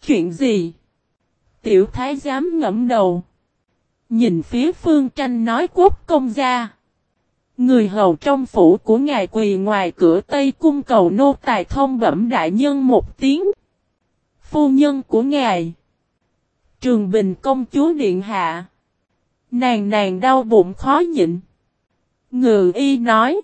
Chuyện gì? Tiểu thái giám ngẫm đầu. Nhìn phía Phương Tranh nói Quốc công gia. Người hầu trong phủ của ngài quỳ ngoài cửa Tây Cung cầu nô tài thông bẩm đại nhân một tiếng. Phu nhân của ngài. Trường Bình công chúa điện hạ. Nàng đau bụng khó nhịn. Ngự y nói.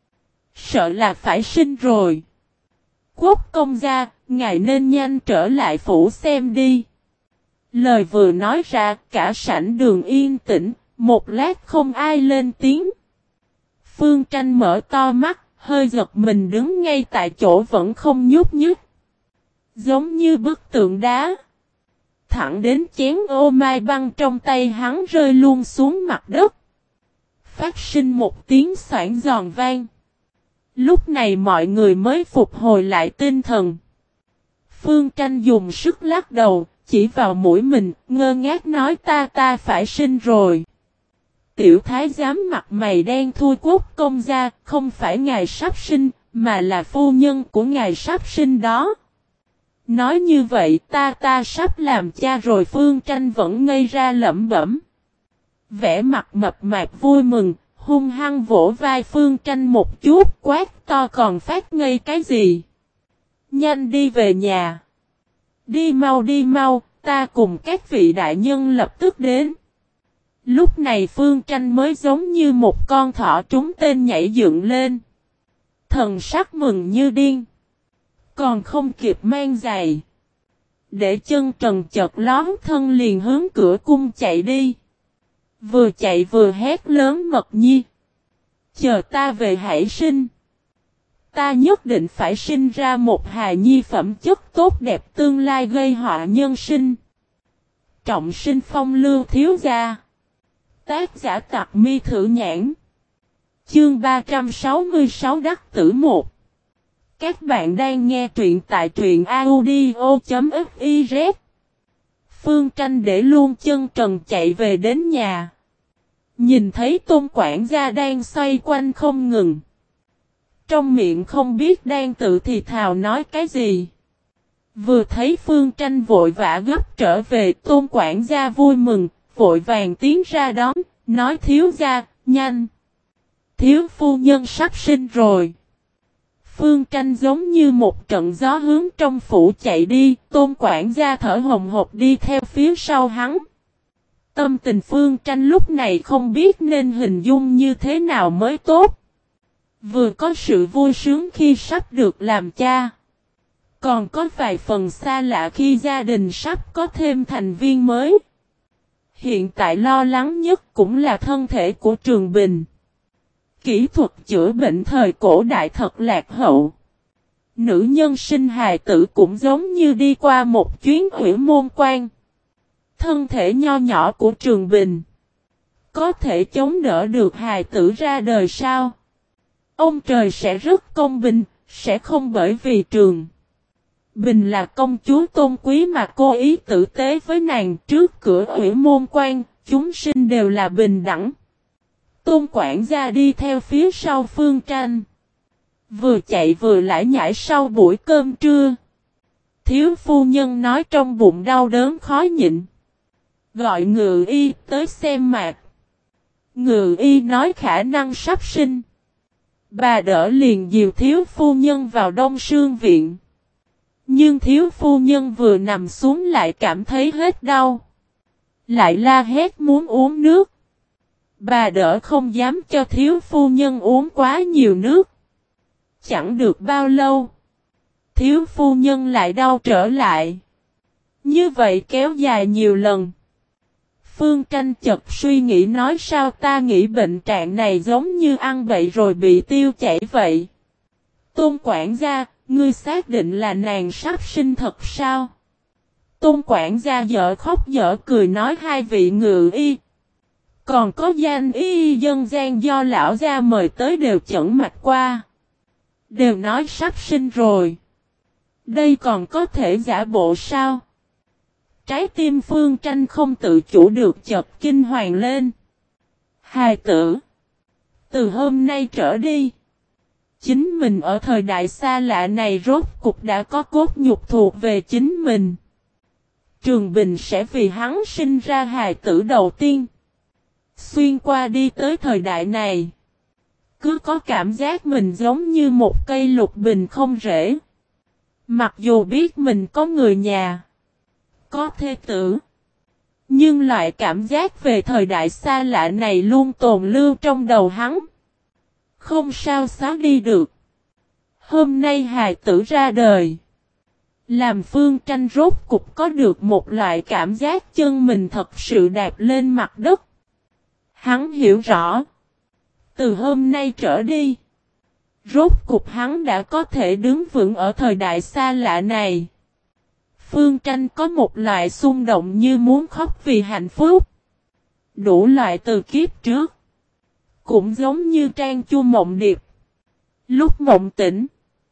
Sợ là phải sinh rồi. Quốc công gia, ngài nên nhanh trở lại phủ xem đi. Lời vừa nói ra, cả sảnh đường yên tĩnh, một lát không ai lên tiếng. Phương Tranh mở to mắt, hơi giật mình đứng ngay tại chỗ vẫn không nhúc nhích. Giống như bức tượng đá. Thẳng đến chén ô mai băng trong tay hắn rơi luôn xuống mặt đất. Phát sinh một tiếng xoảng giòn vang. Lúc này mọi người mới phục hồi lại tinh thần. Phương Tranh dùng sức lắc đầu, chỉ vào mũi mình, ngơ ngác nói ta phải sinh rồi. Tiểu thái giám mặt mày đen thui Quốc công gia, không phải ngài sắp sinh, mà là phu nhân của ngài sắp sinh đó. Nói như vậy ta sắp làm cha rồi. Phương Tranh vẫn ngây ra lẩm bẩm. Vẻ mặt mập mạp vui mừng, hung hăng vỗ vai Phương Tranh một chút, quát to còn phát ngây cái gì. Nhanh đi về nhà. Đi mau, ta cùng các vị đại nhân lập tức đến. Lúc này Phương Tranh mới giống như một con thỏ trúng tên nhảy dựng lên. Thần sắc mừng như điên. Còn không kịp mang giày. Để chân trần chật lón thân liền hướng cửa cung chạy đi. Vừa chạy vừa hét lớn Mật Nhi. Chờ ta về hãy sinh. Ta nhất định phải sinh ra một hài nhi phẩm chất tốt đẹp tương lai gây họa nhân sinh. Trọng sinh phong lưu thiếu gia. Tác giả Tặc Mi Thử Nhãn. Chương 366 Đắc Tử 1. Các bạn đang nghe truyện tại truyện audio.fiz. Phương Tranh để luôn chân trần chạy về đến nhà. Nhìn thấy Tôn quản gia đang xoay quanh không ngừng. Trong miệng không biết đang tự thì thào nói cái gì. Vừa thấy Phương Tranh vội vã gấp trở về, Tôn quản gia vui mừng, vội vàng tiến ra đón, nói thiếu gia, nhanh. Thiếu phu nhân sắp sinh rồi. Phương Tranh giống như một trận gió hướng trong phủ chạy đi, Tôn quản gia thở hồng hộc đi theo phía sau hắn. Tâm tình Phương Tranh lúc này không biết nên hình dung như thế nào mới tốt. Vừa có sự vui sướng khi sắp được làm cha. Còn có vài phần xa lạ khi gia đình sắp có thêm thành viên mới. Hiện tại lo lắng nhất cũng là thân thể của Trường Bình. Kỹ thuật chữa bệnh thời cổ đại thật lạc hậu. Nữ nhân sinh hài tử cũng giống như đi qua một chuyến Uyển Môn Quan. Thân thể nho nhỏ của Trường Bình có thể chống đỡ được hài tử ra đời sao? Ông trời sẽ rất công bình, sẽ không bởi vì Trường Bình là công chúa tôn quý mà cố ý tử tế với nàng. Trước cửa Uyển Môn Quan, chúng sinh đều là bình đẳng. Tôn quản gia đi theo phía sau Phương Tranh. Vừa chạy vừa lải nhải sau buổi cơm trưa. Thiếu phu nhân nói trong bụng đau đớn khó nhịn. Gọi ngự y tới xem mạch. Ngự y nói khả năng sắp sinh. Bà đỡ liền dìu thiếu phu nhân vào Đông Sương viện. Nhưng thiếu phu nhân vừa nằm xuống lại cảm thấy hết đau. Lại la hét muốn uống nước. Bà đỡ không dám cho thiếu phu nhân uống quá nhiều nước. Chẳng được bao lâu. Thiếu phu nhân lại đau trở lại. Như vậy kéo dài nhiều lần. Phương Tranh chợt suy nghĩ nói sao ta nghĩ bệnh trạng này giống như ăn bậy rồi bị tiêu chảy vậy. Tôn quản gia, ngươi xác định là nàng sắp sinh thật sao? Tôn quản gia dở khóc dở cười nói hai vị ngự y. Còn có danh y dân gian do lão gia mời tới đều chẩn mạch qua. Đều nói sắp sinh rồi. Đây còn có thể giả bộ sao? Trái tim Phương Tranh không tự chủ được chợt kinh hoàng lên. Hài tử. Từ hôm nay trở đi. Chính mình ở thời đại xa lạ này rốt cục đã có cốt nhục thuộc về chính mình. Trường Bình sẽ vì hắn sinh ra hài tử đầu tiên. Xuyên qua đi tới thời đại này. Cứ có cảm giác mình giống như một cây lục bình không rễ. Mặc dù biết mình có người nhà. Có thê tử. Nhưng loại cảm giác về thời đại xa lạ này luôn tồn lưu trong đầu hắn. Không sao xóa đi được. Hôm nay hài tử ra đời. Làm Phương Tranh rốt cục có được một loại cảm giác chân mình thật sự đạp lên mặt đất. Hắn hiểu rõ. Từ hôm nay trở đi. Rốt cục hắn đã có thể đứng vững ở thời đại xa lạ này. Phương Tranh có một loại xung động như muốn khóc vì hạnh phúc. Đủ loại từ kiếp trước. Cũng giống như Trang Chu mộng điệp. Lúc mộng tỉnh.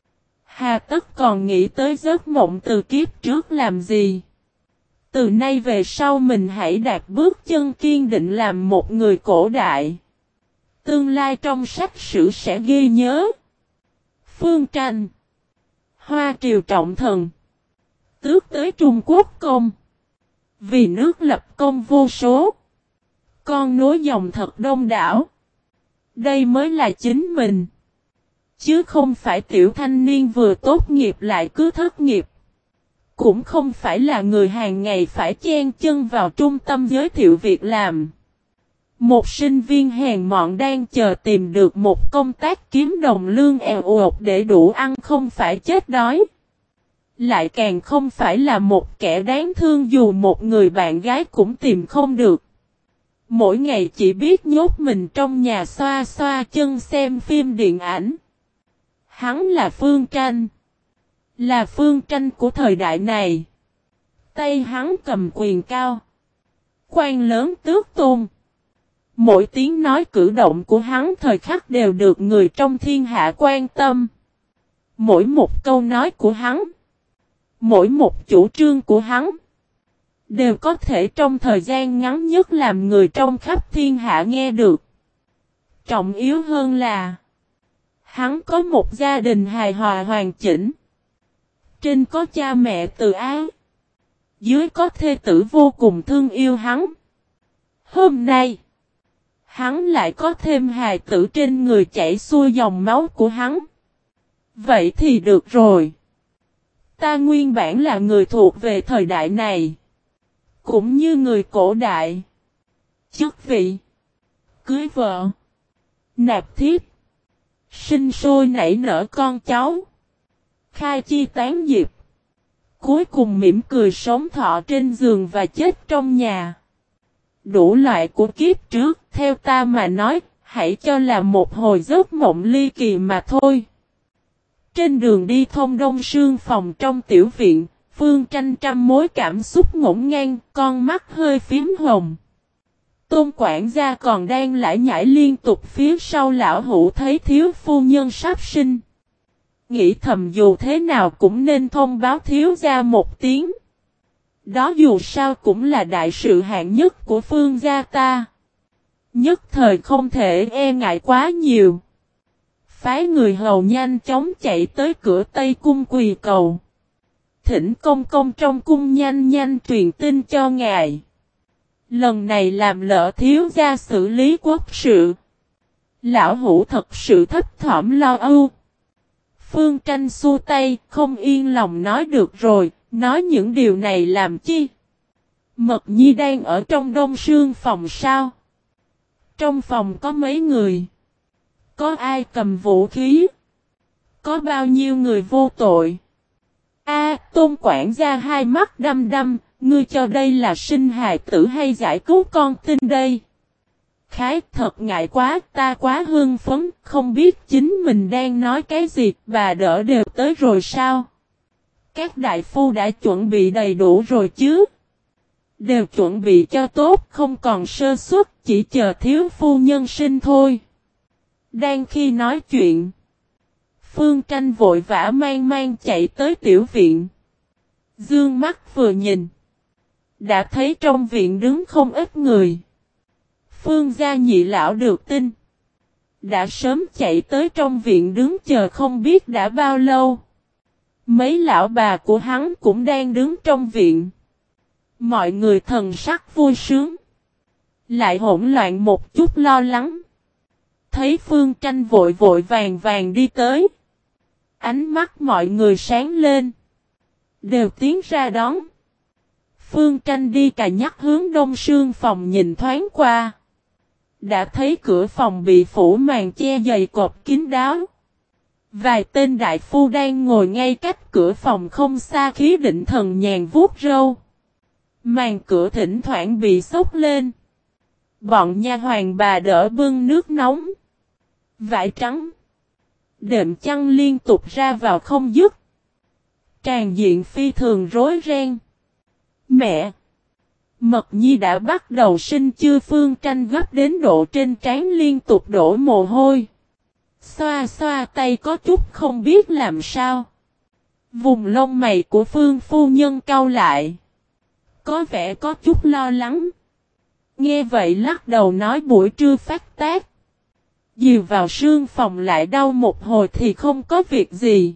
Hà tất còn nghĩ tới giấc mộng từ kiếp trước làm gì. Từ nay về sau mình hãy đạp bước chân kiên định làm một người cổ đại. Tương lai trong sách sử sẽ ghi nhớ. Phương Tranh. Hoa triều trọng thần. Tước tới Trung Quốc công. Vì nước lập công vô số. Con nối dòng thật đông đảo. Đây mới là chính mình. Chứ không phải tiểu thanh niên vừa tốt nghiệp lại cứ thất nghiệp. Cũng không phải là người hàng ngày phải chen chân vào trung tâm giới thiệu việc làm. Một sinh viên hèn mọn đang chờ tìm được một công tác kiếm đồng lương eo uột để đủ ăn không phải chết đói. Lại càng không phải là một kẻ đáng thương dù một người bạn gái cũng tìm không được. Mỗi ngày chỉ biết nhốt mình trong nhà xoa xoa chân xem phim điện ảnh. Hắn là Phương Tranh. Là Phương Tranh của thời đại này. Tay hắn cầm quyền cao. Quan lớn tước tôn. Mỗi tiếng nói cử động của hắn thời khắc đều được người trong thiên hạ quan tâm. Mỗi một câu nói của hắn. Mỗi một chủ trương của hắn. Đều có thể trong thời gian ngắn nhất làm người trong khắp thiên hạ nghe được. Trọng yếu hơn là. Hắn có một gia đình hài hòa hoàn chỉnh. Trên có cha mẹ từ ái. Dưới có thê tử vô cùng thương yêu hắn. Hôm nay. Hắn lại có thêm hài tử trên người chảy xuôi dòng máu của hắn. Vậy thì được rồi. Ta nguyên bản là người thuộc về thời đại này. Cũng như người cổ đại. Chức vị. Cưới vợ. Nạp thiếp. Sinh sôi nảy nở con cháu. Khai chi tán diệp. Cuối cùng mỉm cười sống thọ trên giường và chết trong nhà. Đủ loại của kiếp trước, theo ta mà nói, hãy cho là một hồi giấc mộng ly kỳ mà thôi. Trên đường đi thông đông sương phòng trong tiểu viện, Phương Tranh trăm mối cảm xúc ngổn ngang, con mắt hơi phím hồng. Tôn quản gia còn đang lải nhải liên tục phía sau lão hữu thấy thiếu phu nhân sắp sinh. Nghĩ thầm dù thế nào cũng nên thông báo thiếu gia một tiếng. Đó dù sao cũng là đại sự hạng nhất của Phương gia ta. Nhất thời không thể e ngại quá nhiều. Phái người hầu nhanh chóng chạy tới cửa Tây Cung quỳ cầu. Thỉnh công công trong cung nhanh nhanh truyền tin cho ngài. Lần này làm lỡ thiếu gia xử lý quốc sự. Lão hữu thật sự thấp thỏm lo âu. Phương Tranh xua tay, không yên lòng nói được rồi, nói những điều này làm chi? Mật Nhi đang ở trong đông sương phòng sao? Trong phòng có mấy người? Có ai cầm vũ khí? Có bao nhiêu người vô tội? Tôn quản gia hai mắt đăm đăm, ngươi cho đây là sinh hài tử hay giải cứu con tin đây? Khái thật ngại quá, ta quá hưng phấn, không biết chính mình đang nói cái gì, bà đỡ đều tới rồi sao? Các đại phu đã chuẩn bị đầy đủ rồi chứ? Đều chuẩn bị cho tốt, không còn sơ suất, chỉ chờ thiếu phu nhân sinh thôi. Đang khi nói chuyện, Phương Tranh vội vã mang mang chạy tới tiểu viện. Dương mắt vừa nhìn, đã thấy trong viện đứng không ít người. Phương gia nhị lão được tin, đã sớm chạy tới trong viện đứng chờ không biết đã bao lâu. Mấy lão bà của hắn cũng đang đứng trong viện. Mọi người thần sắc vui sướng. Lại hỗn loạn một chút lo lắng. Thấy Phương Tranh vội vội vàng vàng đi tới. Ánh mắt mọi người sáng lên. Đều tiến ra đón. Phương Tranh đi cà nhắc hướng đông sương phòng nhìn thoáng qua. Đã thấy cửa phòng bị phủ màn che dày cột kín đáo. Vài tên đại phu đang ngồi ngay cách cửa phòng không xa khí định thần nhàn vuốt râu. Màn cửa thỉnh thoảng bị xốc lên. Bọn nha hoàn bà đỡ bưng nước nóng. Vải trắng. Đệm chăn liên tục ra vào không dứt. Tràn diện phi thường rối ren. Mẹ! Mật Nhi đã bắt đầu sinh chưa? Phương Tranh gấp đến độ trên trán liên tục đổ mồ hôi. Xoa xoa tay có chút không biết làm sao. Vùng lông mày của Phương phu nhân cau lại. Có vẻ có chút lo lắng. Nghe vậy lắc đầu nói buổi trưa phát tác. Dìu vào sương phòng lại đau một hồi thì không có việc gì.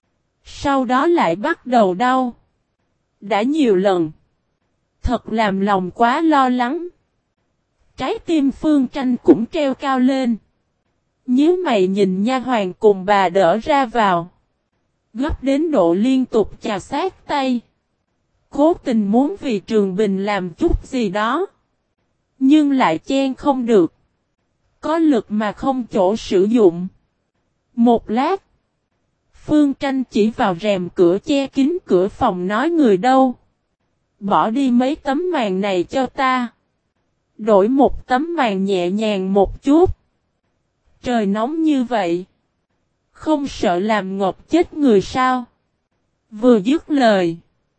Sau đó lại bắt đầu đau. Đã nhiều lần. Thật làm lòng quá lo lắng. Trái tim Phương Tranh cũng treo cao lên. Nhíu mày nhìn nha hoàn cùng bà đỡ ra vào. Gấp đến độ liên tục chà sát tay. Cố tình muốn vì Trường Bình làm chút gì đó. Nhưng lại chen không được. Có lực mà không chỗ sử dụng. Một lát. Phương Tranh chỉ vào rèm cửa che kín cửa phòng nói người đâu. Bỏ đi mấy tấm màn này cho ta. Đổi một tấm màn nhẹ nhàng một chút. Trời nóng như vậy. Không sợ làm ngộp chết người sao? Vừa dứt lời.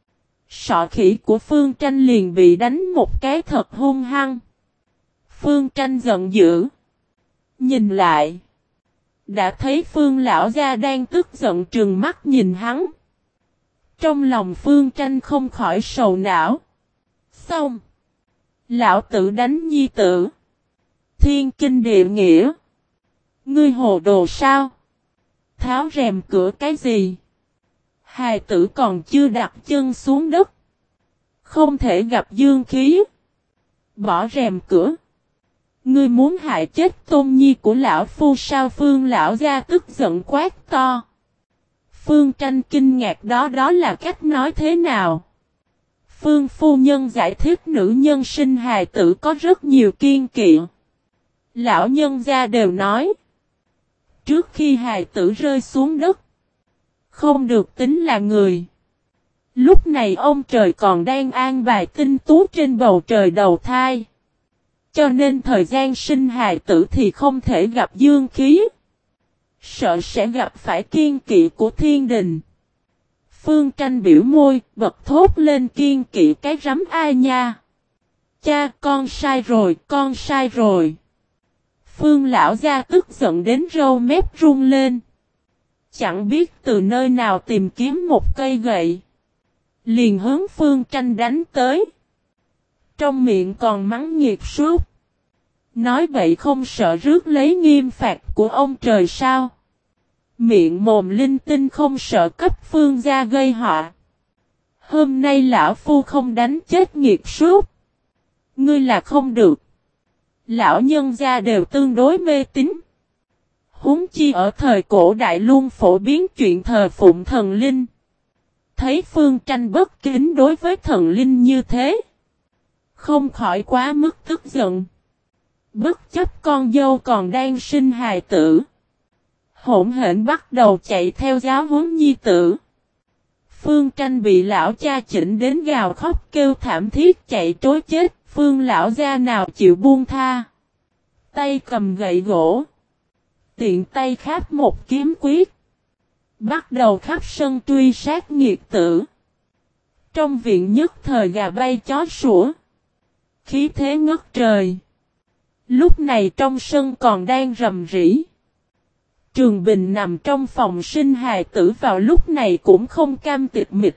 Sọ khỉ của Phương Tranh liền bị đánh một cái thật hung hăng. Phương Tranh giận dữ. Nhìn lại. Đã thấy Phương lão gia đang tức giận trừng mắt nhìn hắn. Trong lòng Phương Tranh không khỏi sầu não. Xong. Lão tử đánh nhi tử. Thiên kinh địa nghĩa. Ngươi hồ đồ sao? Tháo rèm cửa cái gì? Hài tử còn chưa đặt chân xuống đất. Không thể gặp dương khí. Bỏ rèm cửa. Ngươi muốn hại chết tôn nhi của lão phu sao? Phương lão gia tức giận quát to. Phương Tranh kinh ngạc đó là cách nói thế nào? Phương phu nhân giải thích nữ nhân sinh hài tử có rất nhiều kiêng kỵ. Lão nhân gia đều nói. Trước khi hài tử rơi xuống đất. Không được tính là người. Lúc này ông trời còn đang an bài tinh tú trên bầu trời đầu thai. Cho nên thời gian sinh hài tử thì không thể gặp dương khí. Sợ sẽ gặp phải kiêng kỵ của thiên đình. Phương Tranh biểu môi, bật thốt lên kiêng kỵ cái rắm ai nha. Cha, con sai rồi, con sai rồi. Phương lão gia tức giận đến râu mép run lên. Chẳng biết từ nơi nào tìm kiếm một cây gậy. Liền hướng Phương Tranh đánh tới. Trong miệng còn mắng nghiệt suốt. Nói vậy không sợ rước lấy nghiêm phạt của ông trời sao? Miệng mồm linh tinh không sợ cấp Phương gia gây họa. Hôm nay lão phu không đánh chết nghiệt suốt. Ngươi là không được. Lão nhân gia đều tương đối mê tín. Huống chi ở thời cổ đại luôn phổ biến chuyện thờ phụng thần linh. Thấy Phương Tranh bất kính đối với thần linh như thế. Không khỏi quá mức tức giận. Bất chấp con dâu còn đang sinh hài tử. Hỗn hển bắt đầu chạy theo giáo huấn nhi tử. Phương Tranh bị lão cha chỉnh đến gào khóc kêu thảm thiết chạy trối chết. Phương lão gia nào chịu buông tha. Tay cầm gậy gỗ. Tiện tay kháp một kiếm quyết. Bắt đầu khắp sân truy sát nghiệt tử. Trong viện nhất thời gà bay chó sủa. Khí thế ngất trời. Lúc này trong sân còn đang rầm rĩ. Trường Bình nằm trong phòng sinh hài tử vào lúc này cũng không cam tịch mịch.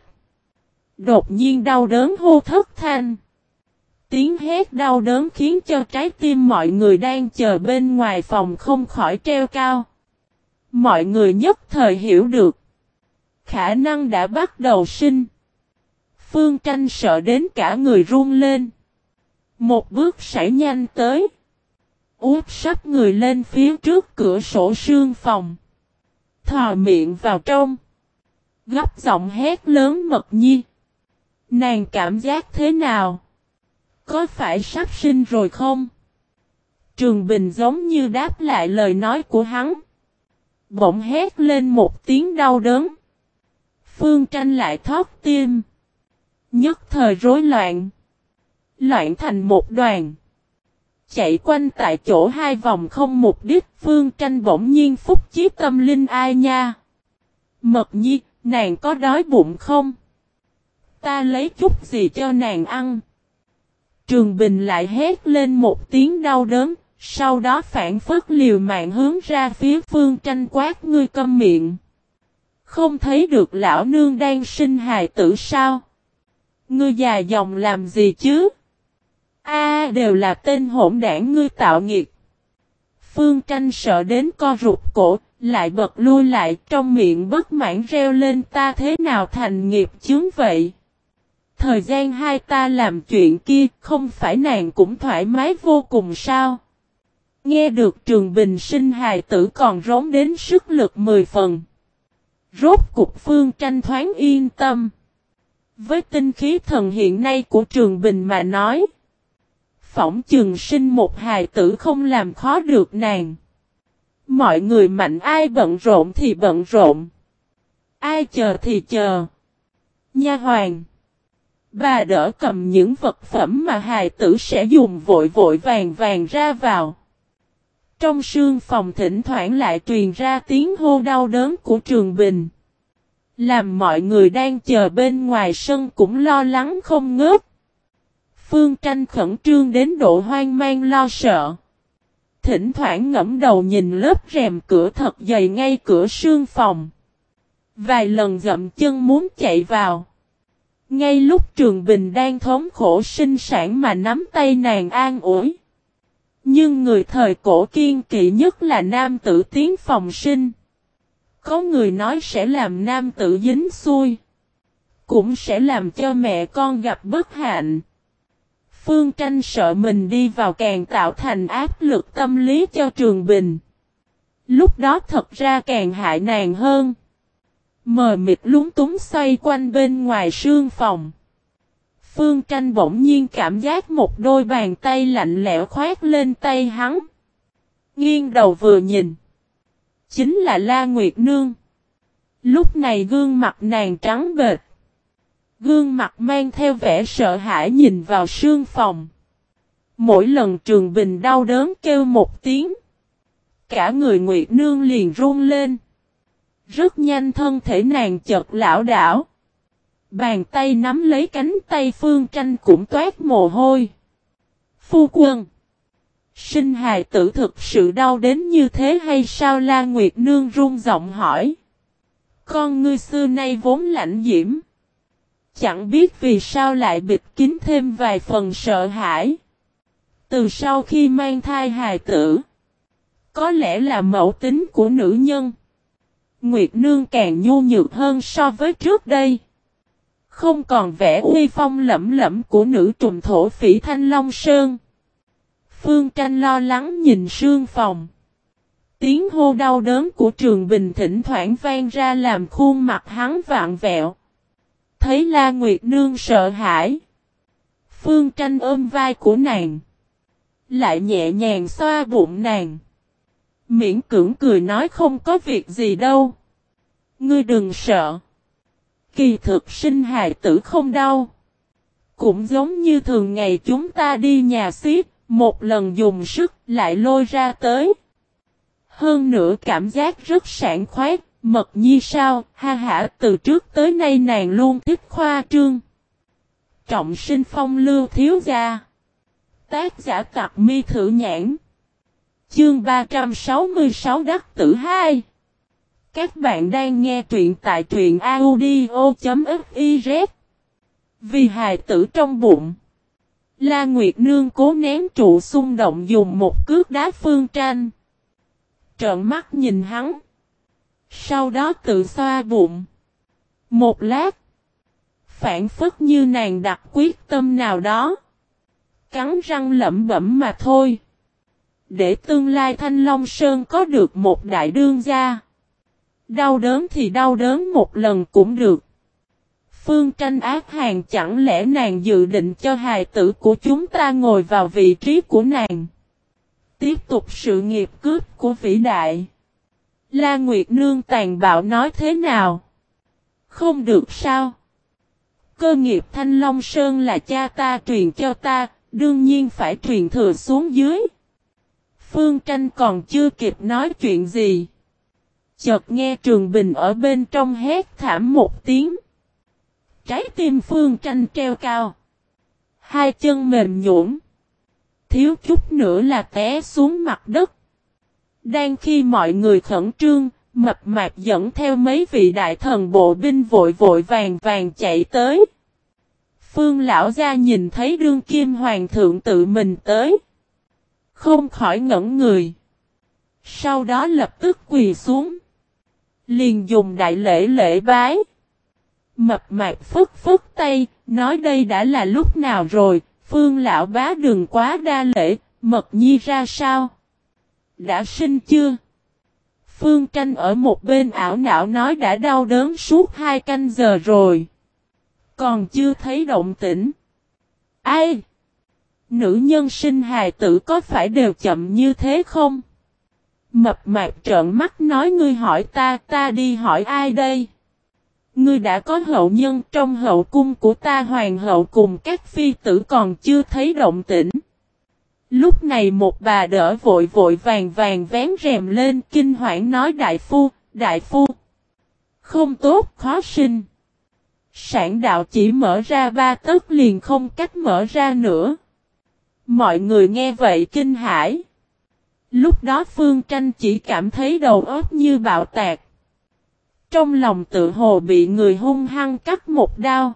Đột nhiên đau đớn hô thất thanh. Tiếng hét đau đớn khiến cho trái tim mọi người đang chờ bên ngoài phòng không khỏi treo cao. Mọi người nhất thời hiểu được. Khả năng đã bắt đầu sinh. Phương Tranh sợ đến cả người run lên. Một bước sải nhanh tới. Úp sắp người lên phía trước cửa sổ sương phòng. Thò miệng vào trong. Gấp giọng hét lớn Mật Nhi. Nàng cảm giác thế nào? Có phải sắp sinh rồi không? Trường Bình giống như đáp lại lời nói của hắn. Bỗng hét lên một tiếng đau đớn. Phương Tranh lại thót tim. Nhất thời rối loạn. Loạn thành một đoàn. Chạy quanh tại chỗ 2 vòng không mục đích. Phương Tranh bỗng nhiên phúc chí tâm linh ai nha. Mật Nhi, nàng có đói bụng không? Ta lấy chút gì cho nàng ăn? Trường Bình lại hét lên một tiếng đau đớn. Sau đó phản phất liều mạng hướng ra phía Phương Tranh quát ngươi câm miệng. Không thấy được lão nương đang sinh hài tử sao? Ngươi già dòng làm gì chứ? Đều là tên hỗn đảng ngươi tạo nghiệt. Phương Tranh sợ đến co rụt cổ, lại bật lui lại trong miệng bất mãn reo lên ta thế nào thành nghiệp chướng vậy? Thời gian hai ta làm chuyện kia không phải nàng cũng thoải mái vô cùng sao? Nghe được Trường Bình sinh hài tử còn rống đến sức lực 10 phần. Rốt cục Phương Tranh thoáng yên tâm. Với tinh khí thần hiện nay của Trường Bình mà nói. Phỏng chừng sinh một hài tử không làm khó được nàng. Mọi người mạnh ai bận rộn thì bận rộn. Ai chờ thì chờ. Nha hoàn. Bà đỡ cầm những vật phẩm mà hài tử sẽ dùng vội vội vàng vàng ra vào. Trong sương phòng thỉnh thoảng lại truyền ra tiếng hô đau đớn của Trường Bình. Làm mọi người đang chờ bên ngoài sân cũng lo lắng không ngớt. Phương Tranh khẩn trương đến độ hoang mang lo sợ. Thỉnh thoảng ngẫm đầu nhìn lớp rèm cửa thật dày ngay cửa sương phòng. Vài lần dậm chân muốn chạy vào. Ngay lúc Trường Bình đang thống khổ sinh sản mà nắm tay nàng an ủi. Nhưng người thời cổ kiên kỵ nhất là nam tử tiến phòng sinh. Có người nói sẽ làm nam tử dính xuôi. Cũng sẽ làm cho mẹ con gặp bất hạnh. Phương Tranh sợ mình đi vào càng tạo thành áp lực tâm lý cho Trường Bình. Lúc đó thật ra càng hại nàng hơn. Mờ mịt lúng túng xoay quanh bên ngoài sương phòng. Phương Tranh bỗng nhiên cảm giác một đôi bàn tay lạnh lẽo khoét lên tay hắn. Nghiêng đầu vừa nhìn. Chính là La Nguyệt Nương. Lúc này gương mặt nàng trắng bệch. Gương mặt mang theo vẻ sợ hãi nhìn vào sương phòng. Mỗi lần Trường Bình đau đớn kêu một tiếng. Cả người Nguyệt Nương liền run lên. Rất nhanh thân thể nàng chợt lảo đảo. Bàn tay nắm lấy cánh tay Phương Tranh cũng toát mồ hôi. Phu quân. Sinh hài tử thực sự đau đến như thế hay sao? La Nguyệt Nương run giọng hỏi. Con ngươi xưa nay vốn lãnh diễm. Chẳng biết vì sao lại bịt kín thêm vài phần sợ hãi. Từ sau khi mang thai hài tử. Có lẽ là mẫu tính của nữ nhân. Nguyệt Nương càng nhu nhược hơn so với trước đây. Không còn vẻ uy phong lẫm lẫm của nữ trùm thổ phỉ Thanh Long Sơn. Phương Tranh lo lắng nhìn sương phòng. Tiếng hô đau đớn của Trường Bình thỉnh thoảng vang ra làm khuôn mặt hắn vạn vẹo. Thấy La Nguyệt Nương sợ hãi. Phương Tranh ôm vai của nàng. Lại nhẹ nhàng xoa bụng nàng. Miễn cưỡng cười nói không có việc gì đâu. Ngươi đừng sợ. Kỳ thực sinh hài tử không đau. Cũng giống như thường ngày chúng ta đi nhà xiếc, một lần dùng sức lại lôi ra tới. Hơn nữa cảm giác rất sảng khoái, Mật Nhi sao, ha hả từ trước tới nay nàng luôn thích khoa trương. Trọng sinh phong lưu thiếu gia. Tác giả Tặc Mi Thử Nhãn. Chương 366 Đắc Tử 2. Các bạn đang nghe truyện tại truyện audio.fiz. Vì hài tử trong bụng. La Nguyệt Nương cố nén trụ xung động dùng một cước đá Phương Tranh. Trợn mắt nhìn hắn. Sau đó tự xoa bụng. Một lát. Phản phất như nàng đặt quyết tâm nào đó. Cắn răng lẩm bẩm mà thôi. Để tương lai Thanh Long Sơn có được một đại đương gia. Đau đớn thì đau đớn một lần cũng được. Phương Tranh ác hàng, chẳng lẽ nàng dự định cho hài tử của chúng ta ngồi vào vị trí của nàng. Tiếp tục sự nghiệp cướp của vĩ đại. La Nguyệt Nương tàn bạo nói thế nào? Không được sao? Cơ nghiệp Thanh Long Sơn là cha ta truyền cho ta, đương nhiên phải truyền thừa xuống dưới. Phương Tranh còn chưa kịp nói chuyện gì. Chợt nghe Trường Bình ở bên trong hét thảm một tiếng. Trái tim Phương Tranh treo cao. Hai chân mềm nhũn, thiếu chút nữa là té xuống mặt đất. Đang khi mọi người khẩn trương, Mập Mạp dẫn theo mấy vị đại thần bộ binh vội vội vàng vàng chạy tới. Phương lão gia nhìn thấy đương kim hoàng thượng tự mình tới, không khỏi ngẩn người. Sau đó lập tức quỳ xuống, liền dùng đại lễ bái. Mập Mạp phất phất tay, nói đây đã là lúc nào rồi, Phương lão bá đừng quá đa lễ, Mật Nhi ra sao? Đã sinh chưa? Phương Tranh ở một bên ảo não nói đã đau đớn suốt 2 canh giờ rồi. Còn chưa thấy động tĩnh. Ai? Nữ nhân sinh hài tử có phải đều chậm như thế không? Mập Mạp trợn mắt nói ngươi hỏi ta đi hỏi ai đây? Ngươi đã có hậu nhân, trong hậu cung của ta hoàng hậu cùng các phi tử còn chưa thấy động tĩnh. Lúc này một bà đỡ vội vội vàng vàng vén rèm lên kinh hoảng nói đại phu. Không tốt, khó sinh. Sản đạo chỉ mở ra 3 tấc liền không cách mở ra nữa. Mọi người nghe vậy kinh hãi. Lúc đó Phương Tranh chỉ cảm thấy đầu óc như bạo tạc. Trong lòng tự hồ bị người hung hăng cắt một đao.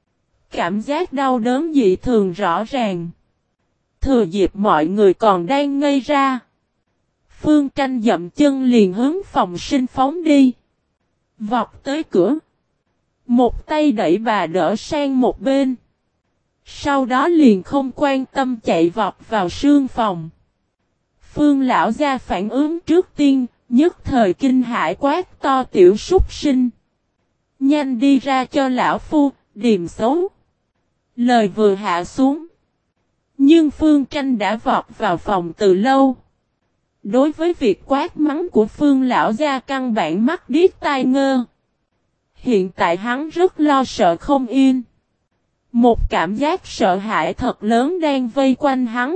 Cảm giác đau đớn dị thường rõ ràng. Thừa dịp mọi người còn đang ngây ra, Phương Tranh dậm chân liền hướng phòng sinh phóng đi. Vọt tới cửa, một tay đẩy bà đỡ sang một bên. Sau đó liền không quan tâm chạy vọt vào sương phòng. Phương lão gia phản ứng trước tiên, nhất thời kinh hãi quát to tiểu súc sinh. Nhanh đi ra cho lão phu, điềm xấu. Lời vừa hạ xuống. Nhưng Phương Tranh đã vọt vào phòng từ lâu. Đối với việc quát mắng của Phương lão gia căn bản mắt điếc tai ngơ. Hiện tại hắn rất lo sợ không yên. Một cảm giác sợ hãi thật lớn đang vây quanh hắn.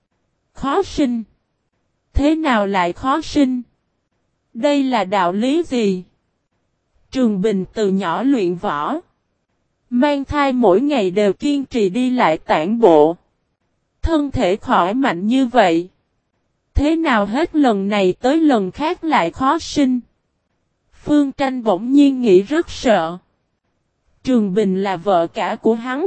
Khó sinh. Thế nào lại khó sinh? Đây là đạo lý gì? Trường Bình từ nhỏ luyện võ. Mang thai mỗi ngày đều kiên trì đi lại tản bộ. Thân thể khỏe mạnh như vậy. Thế nào hết lần này tới lần khác lại khó sinh? Phương Tranh bỗng nhiên nghĩ rất sợ. Trường Bình là vợ cả của hắn.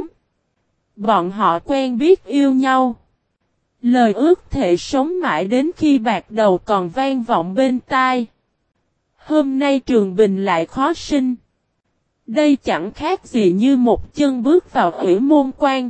Bọn họ quen biết yêu nhau. Lời ước thệ sống mãi đến khi bạc đầu còn vang vọng bên tai. Hôm nay Trường Bình lại khó sinh. Đây chẳng khác gì như một chân bước vào ủy môn quan.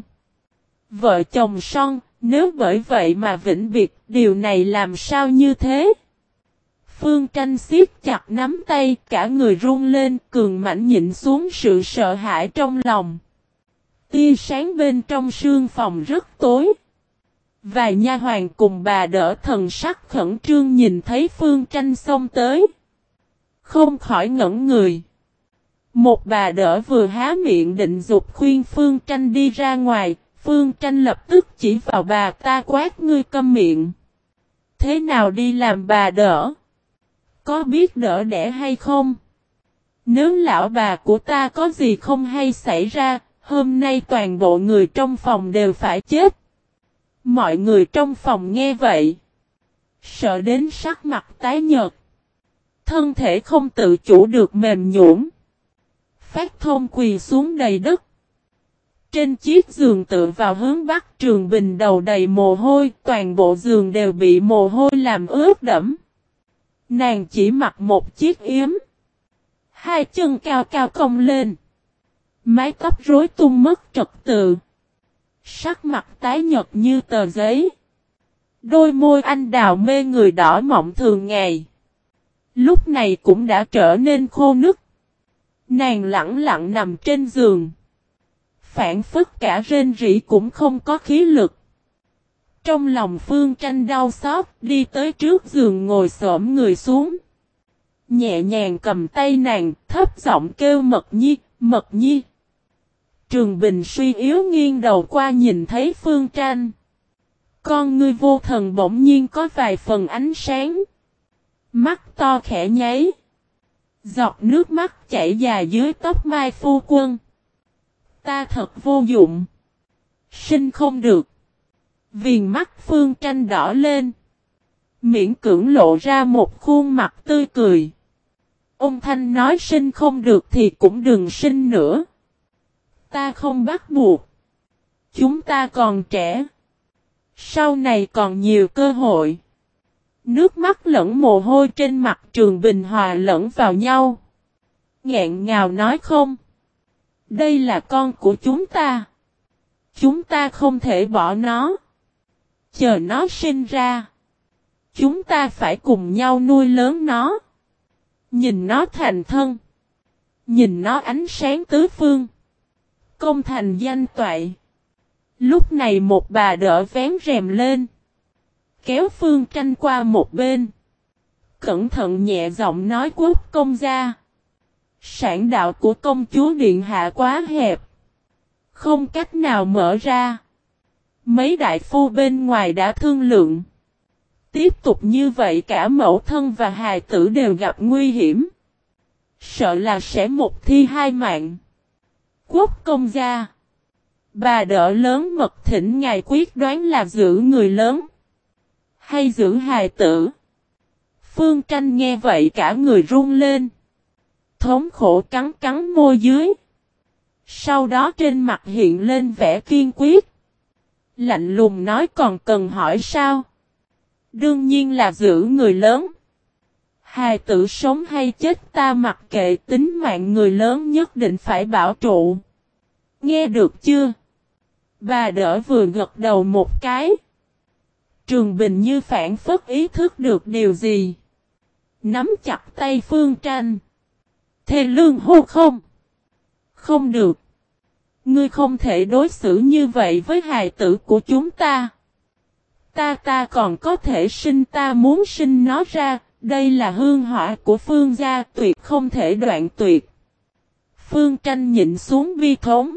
Vợ chồng son, nếu bởi vậy mà vĩnh biệt, điều này làm sao như thế? Phương Tranh siết chặt nắm tay, cả người run lên, cường mãnh nhịn xuống sự sợ hãi trong lòng. Tia sáng bên trong sương phòng rất tối. Vài nha hoàn cùng bà đỡ thần sắc khẩn trương nhìn thấy Phương Tranh xông tới. Không khỏi ngẩn người. Một bà đỡ vừa há miệng định giục khuyên Phương Tranh đi ra ngoài, Phương Tranh lập tức chỉ vào bà ta quát ngươi câm miệng. Thế nào đi làm bà đỡ? Có biết đỡ đẻ hay không? Nếu lão bà của ta có gì không hay xảy ra, hôm nay toàn bộ người trong phòng đều phải chết. Mọi người trong phòng nghe vậy. Sợ đến sắc mặt tái nhợt. Thân thể không tự chủ được mềm nhũn. Phát Thông quỳ xuống đầy đất. Trên chiếc giường tựa vào hướng bắc, Trường Bình đầu đầy mồ hôi, toàn bộ giường đều bị mồ hôi làm ướt đẫm. Nàng chỉ mặc một chiếc yếm. Hai chân cao cao cong lên. Mái tóc rối tung mất trật tự. Sắc mặt tái nhợt như tờ giấy. Đôi môi anh đào mê người đỏ mọng thường ngày. Lúc này cũng đã trở nên khô nứt. Nàng lẳng lặng nằm trên giường. Phản phất cả rên rỉ cũng không có khí lực. Trong lòng Phương Tranh đau xót đi tới trước giường ngồi xổm người xuống. Nhẹ nhàng cầm tay nàng thấp giọng kêu Mật Nhi, Mật Nhi. Trường Bình suy yếu nghiêng đầu qua nhìn thấy Phương Tranh. Con ngươi vô thần bỗng nhiên có vài phần ánh sáng. Mắt to khẽ nháy. Giọt nước mắt chảy dài dưới tóc mai phu quân. Ta thật vô dụng. Sinh không được. Viền mắt Phương Tranh đỏ lên. Miễn cưỡng lộ ra một khuôn mặt tươi cười. Ông Thanh nói sinh không được thì cũng đừng sinh nữa. Ta không bắt buộc. Chúng ta còn trẻ. Sau này còn nhiều cơ hội. Nước mắt lẫn mồ hôi trên mặt Trường Bình hòa lẫn vào nhau. Nghẹn ngào nói không. Đây là con của chúng ta. Chúng ta không thể bỏ nó. Chờ nó sinh ra. Chúng ta phải cùng nhau nuôi lớn nó. Nhìn nó thành thân. Nhìn nó ánh sáng tứ phương. Công thành danh toại. Lúc này một bà đỡ vén rèm lên. Kéo Phương Tranh qua một bên. Cẩn thận nhẹ giọng nói Quốc công gia. Sản đạo của công chúa điện hạ quá hẹp. Không cách nào mở ra. Mấy đại phu bên ngoài đã thương lượng. Tiếp tục như vậy cả mẫu thân và hài tử đều gặp nguy hiểm. Sợ là sẽ một thi hai mạng. Quốc công gia. Bà đỡ lớn mật thỉnh ngài quyết đoán là giữ người lớn. Hay giữ hài tử. Phương Tranh nghe vậy cả người run lên. Thống khổ cắn cắn môi dưới. Sau đó trên mặt hiện lên vẻ kiên quyết. Lạnh lùng nói còn cần hỏi sao? Đương nhiên là giữ người lớn. Hài tử sống hay chết ta mặc kệ, tính mạng người lớn nhất định phải bảo trụ. Nghe được chưa? Bà đỡ vừa gật đầu một cái. Trường Bình như phản phất ý thức được điều gì. Nắm chặt tay Phương Tranh. Thê lương hô không? Không được. Ngươi không thể đối xử như vậy với hài tử của chúng ta. Ta còn có thể sinh, ta muốn sinh nó ra. Đây là hương hỏa của Phương gia, tuyệt không thể đoạn tuyệt. Phương Tranh nhịn xuống bi thống.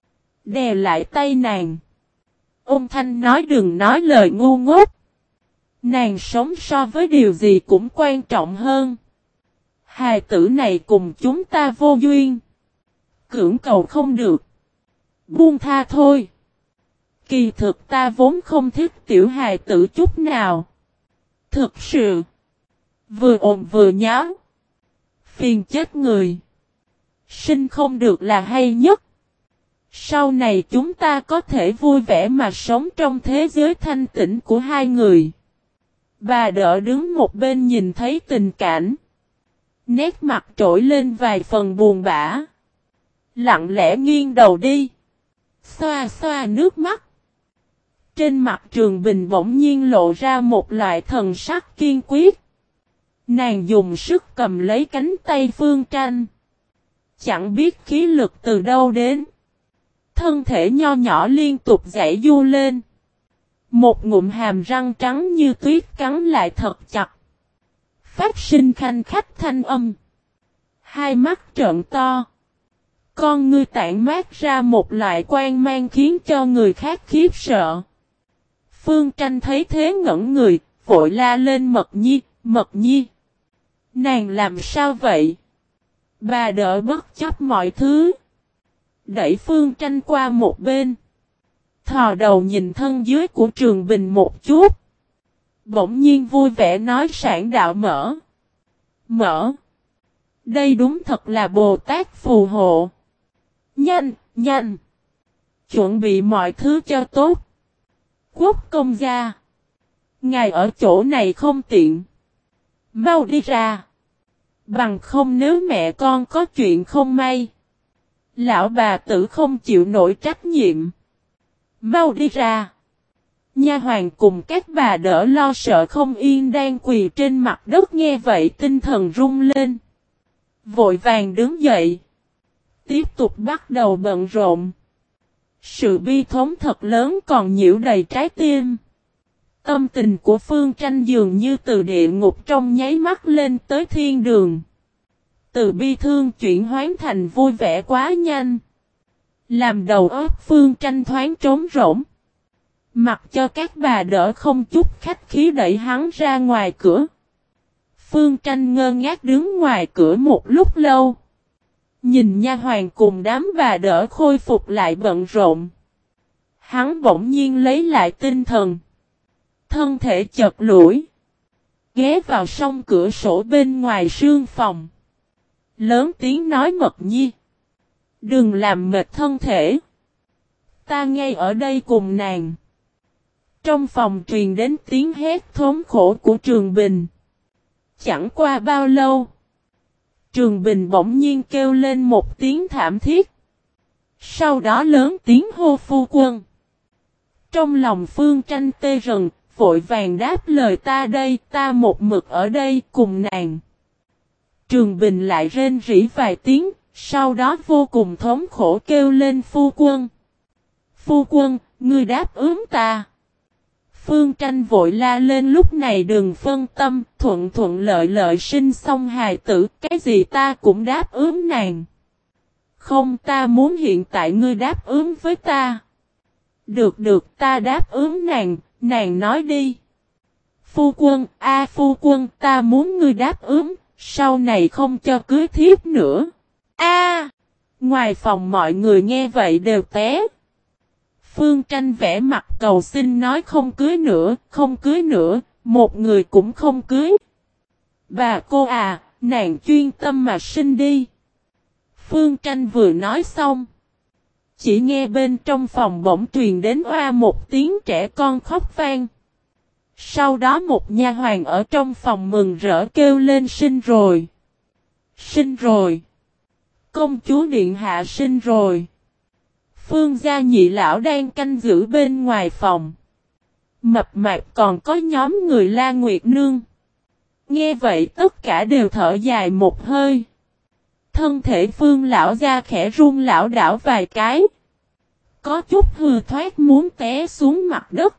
Đè lại tay nàng. Ông Thanh nói đừng nói lời ngu ngốc. Nàng sống so với điều gì cũng quan trọng hơn. Hài tử này cùng chúng ta vô duyên. Cưỡng cầu không được. Buông tha thôi. Kỳ thực ta vốn không thích tiểu hài tử chút nào. Thực sự. Vừa ồn vừa nháo. Phiền chết người. Sinh không được là hay nhất. Sau này chúng ta có thể vui vẻ mà sống trong thế giới thanh tĩnh của hai người. Bà đỡ đứng một bên nhìn thấy tình cảnh. Nét mặt trỗi lên vài phần buồn bã. Lặng lẽ nghiêng đầu đi. Xoa xoa nước mắt. Trên mặt Trường Bình bỗng nhiên lộ ra một loại thần sắc kiên quyết. Nàng dùng sức cầm lấy cánh tay Phương Tranh. Chẳng biết khí lực từ đâu đến. Thân thể nho nhỏ liên tục giãy du lên. Một ngụm hàm răng trắng như tuyết cắn lại thật chặt. Phát sinh khanh khách thanh âm. Hai mắt trợn to. Con ngươi tản mát ra một loại quang mang khiến cho người khác khiếp sợ. Phương Tranh thấy thế ngẩn người, vội la lên Mật Nhi, Mật Nhi. Nàng làm sao vậy? Bà đỡ bất chấp mọi thứ. Đẩy Phương Tranh qua một bên. Thò đầu nhìn thân dưới của Trường Bình một chút. Bỗng nhiên vui vẻ nói sản đạo mở. Mở. Đây đúng thật là Bồ Tát phù hộ. Nhanh, nhanh. Chuẩn bị mọi thứ cho tốt. Quốc công gia. Ngài ở chỗ này không tiện. Mau đi ra. Bằng không nếu mẹ con có chuyện không may. Lão bà tử không chịu nổi trách nhiệm. Mau đi ra. Nha hoàn cùng các bà đỡ lo sợ không yên đang quỳ trên mặt đất nghe vậy tinh thần rung lên. Vội vàng đứng dậy. Tiếp tục bắt đầu bận rộn. Sự bi thống thật lớn còn nhiễu đầy trái tim. Tâm tình của Phương Tranh dường như từ địa ngục trong nháy mắt lên tới thiên đường. Từ bi thương chuyển hóa thành vui vẻ quá nhanh. Làm đầu óc Phương Tranh thoáng trống rỗng. Mặc cho các bà đỡ không chút khách khí đẩy hắn ra ngoài cửa. Phương Tranh ngơ ngác đứng ngoài cửa một lúc lâu. Nhìn nha hoàn cùng đám bà đỡ khôi phục lại bận rộn. Hắn bỗng nhiên lấy lại tinh thần. Thân thể chật lủi. Ghé vào song cửa sổ bên ngoài sương phòng. Lớn tiếng nói Mật Nhi. Đừng làm mệt thân thể. Ta ngay ở đây cùng nàng. Trong phòng truyền đến tiếng hét thống khổ của Trường Bình. Chẳng qua bao lâu. Trường Bình bỗng nhiên kêu lên một tiếng thảm thiết. Sau đó lớn tiếng hô phu quân. Trong lòng Phương Tranh tê rần, vội vàng đáp lời ta đây, ta một mực ở đây cùng nàng. Trường Bình lại rên rỉ vài tiếng, sau đó vô cùng thống khổ kêu lên phu quân. Phu quân, ngươi đáp ứng ta. Phương Tranh vội la lên lúc này đừng phân tâm, thuận thuận lợi lợi sinh xong hài tử, cái gì ta cũng đáp ứng nàng. Không ta muốn hiện tại ngươi đáp ứng với ta. Được được ta đáp ứng nàng, nàng nói đi. Phu quân, phu quân ta muốn ngươi đáp ứng, sau này không cho cưới thiếp nữa. Ngoài phòng mọi người nghe vậy đều té. Phương Tranh vẽ mặt cầu xin nói không cưới nữa, không cưới nữa, một người cũng không cưới. Bà cô nàng chuyên tâm mà sinh đi. Phương Tranh vừa nói xong. Chỉ nghe bên trong phòng bỗng truyền đến oa một tiếng trẻ con khóc vang. Sau đó một nha hoàn ở trong phòng mừng rỡ kêu lên sinh rồi. Sinh rồi. Công chúa điện hạ sinh rồi. Phương gia nhị lão đang canh giữ bên ngoài phòng. Mập mạp còn có nhóm người La Nguyệt Nương. Nghe vậy tất cả đều thở dài một hơi. Thân thể Phương lão gia khẽ run lảo đảo vài cái. Có chút hư thoát muốn té xuống mặt đất.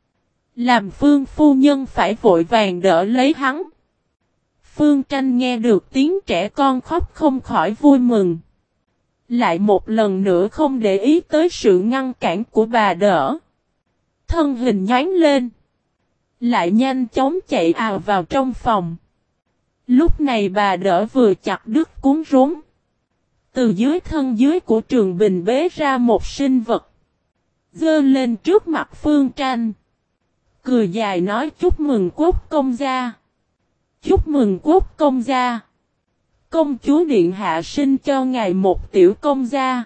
Làm Phương phu nhân phải vội vàng đỡ lấy hắn. Phương Tranh nghe được tiếng trẻ con khóc không khỏi vui mừng. Lại một lần nữa không để ý tới sự ngăn cản của bà đỡ. Thân hình nhoáng lên. Lại nhanh chóng chạy ào vào trong phòng. Lúc này bà đỡ vừa chặt đứt cuốn rốn. Từ dưới thân dưới của Trường Bình bế ra một sinh vật. Giơ lên trước mặt Phương Tranh. Cười dài nói chúc mừng quốc công gia. Chúc mừng quốc công gia. Công chúa điện hạ sinh cho ngài một tiểu công gia.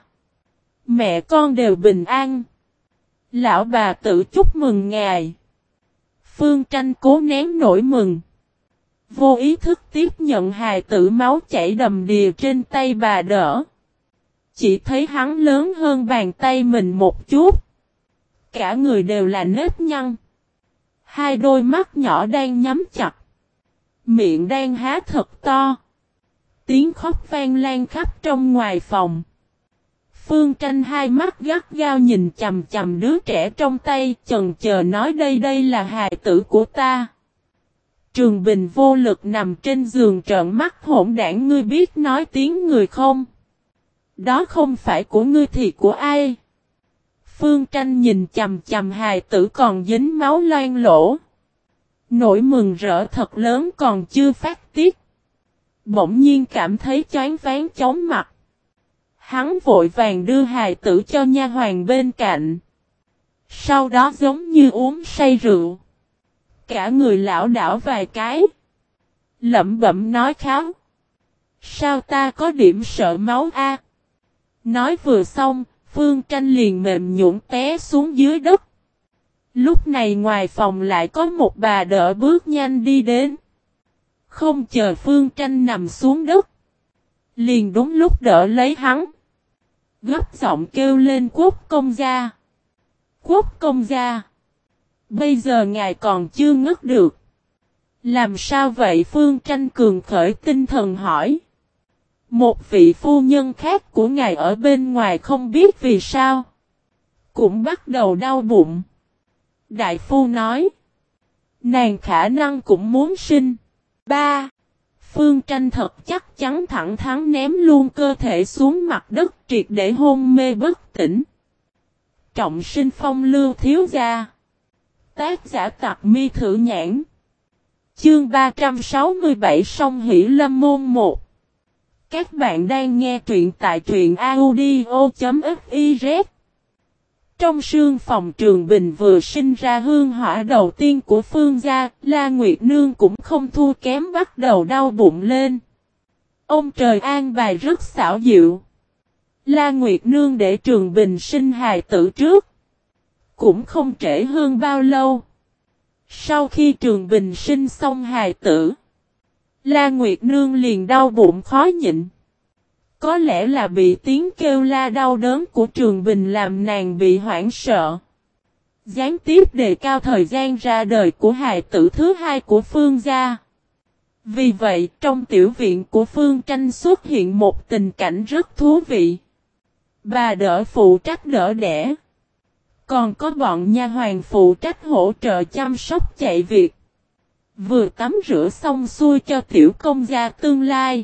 Mẹ con đều bình an. Lão bà tự chúc mừng ngài. Phương Tranh cố nén nỗi mừng. Vô ý thức tiếp nhận hài tử máu chảy đầm đìa trên tay bà đỡ. Chỉ thấy hắn lớn hơn bàn tay mình một chút. Cả người đều là nếp nhăn. Hai đôi mắt nhỏ đang nhắm chặt. Miệng đang há thật to. Tiếng khóc vang lan khắp trong ngoài phòng. Phương Tranh hai mắt gắt gao nhìn chằm chằm đứa trẻ trong tay, chần chờ nói đây là hài tử của ta. Trường Bình vô lực nằm trên giường trợn mắt hỗn đảng ngươi biết nói tiếng người không? Đó không phải của ngươi thì của ai? Phương Tranh nhìn chằm chằm hài tử còn dính máu loang lỗ. Nỗi mừng rỡ thật lớn còn chưa phát tiết. Bỗng nhiên cảm thấy choáng váng chóng mặt. Hắn vội vàng đưa hài tử cho nha hoàn bên cạnh. Sau đó giống như uống say rượu. Cả người lão đảo vài cái. Lẩm bẩm nói kháo. Sao ta có điểm sợ máu a? Nói vừa xong, Phương Tranh liền mềm nhũn té xuống dưới đất. Lúc này ngoài phòng lại có một bà đỡ bước nhanh đi đến. Không chờ Phương Tranh nằm xuống đất. Liền đúng lúc đỡ lấy hắn. Gấp giọng kêu lên Quốc công gia. Quốc công gia. Bây giờ ngài còn chưa ngất được. Làm sao vậy? Phương Tranh cường khởi tinh thần hỏi. Một vị phu nhân khác của ngài ở bên ngoài không biết vì sao. Cũng bắt đầu đau bụng. Đại phu nói. Nàng khả năng cũng muốn sinh. Ba. Phương Tranh thật chắc chắn thẳng thắn ném luôn cơ thể xuống mặt đất triệt để hôn mê bất tỉnh. Trọng sinh phong lưu thiếu gia. Tác giả Tặc Mi Thử Nhãn. Chương 367 Song Hỷ Lâm Môn 1. Các bạn đang nghe truyện tại truyện audio.fiz. Trong sương phòng Trường Bình vừa sinh ra hương hỏa đầu tiên của Phương gia, La Nguyệt Nương cũng không thua kém bắt đầu đau bụng lên. Ông trời an bài rất xảo diệu. La Nguyệt Nương để Trường Bình sinh hài tử trước. Cũng không trễ hơn bao lâu. Sau khi Trường Bình sinh xong hài tử, La Nguyệt Nương liền đau bụng khó nhịn. Có lẽ là bị tiếng kêu la đau đớn của Trường Bình làm nàng bị hoảng sợ. Gián tiếp đề cao thời gian ra đời của hài tử thứ hai của Phương gia. Vì vậy, trong tiểu viện của Phương Tranh xuất hiện một tình cảnh rất thú vị. Bà đỡ phụ trách đỡ đẻ. Còn có bọn nha hoàn phụ trách hỗ trợ chăm sóc chạy việc. Vừa tắm rửa xong xuôi cho tiểu công gia tương lai.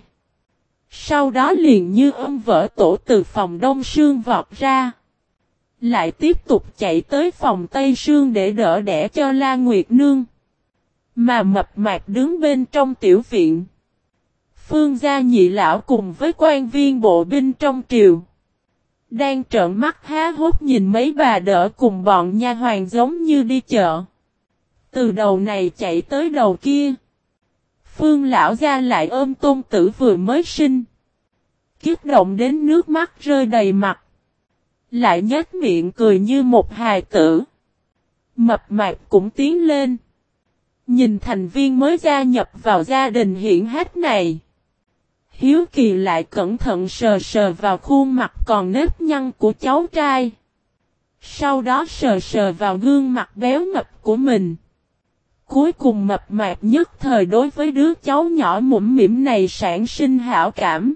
Sau đó liền như ong vỡ tổ từ phòng Đông Sương vọt ra. Lại tiếp tục chạy tới phòng Tây Sương để đỡ đẻ cho La Nguyệt Nương. Mà Mập Mạp đứng bên trong tiểu viện. Phương gia nhị lão cùng với quan viên bộ binh trong triều. Đang trợn mắt há hốt nhìn mấy bà đỡ cùng bọn nha hoàn giống như đi chợ. Từ đầu này chạy tới đầu kia. Phương lão gia lại ôm tôn tử vừa mới sinh. Kích động đến nước mắt rơi đầy mặt. Lại nhếch miệng cười như một hài tử. Mập Mạp cũng tiến lên. Nhìn thành viên mới gia nhập vào gia đình hiển hách này. Hiếu kỳ lại cẩn thận sờ sờ vào khuôn mặt còn nếp nhăn của cháu trai. Sau đó sờ sờ vào gương mặt béo mập của mình. Cuối cùng Mập Mạp nhất thời đối với đứa cháu nhỏ mũm mĩm này sản sinh hảo cảm.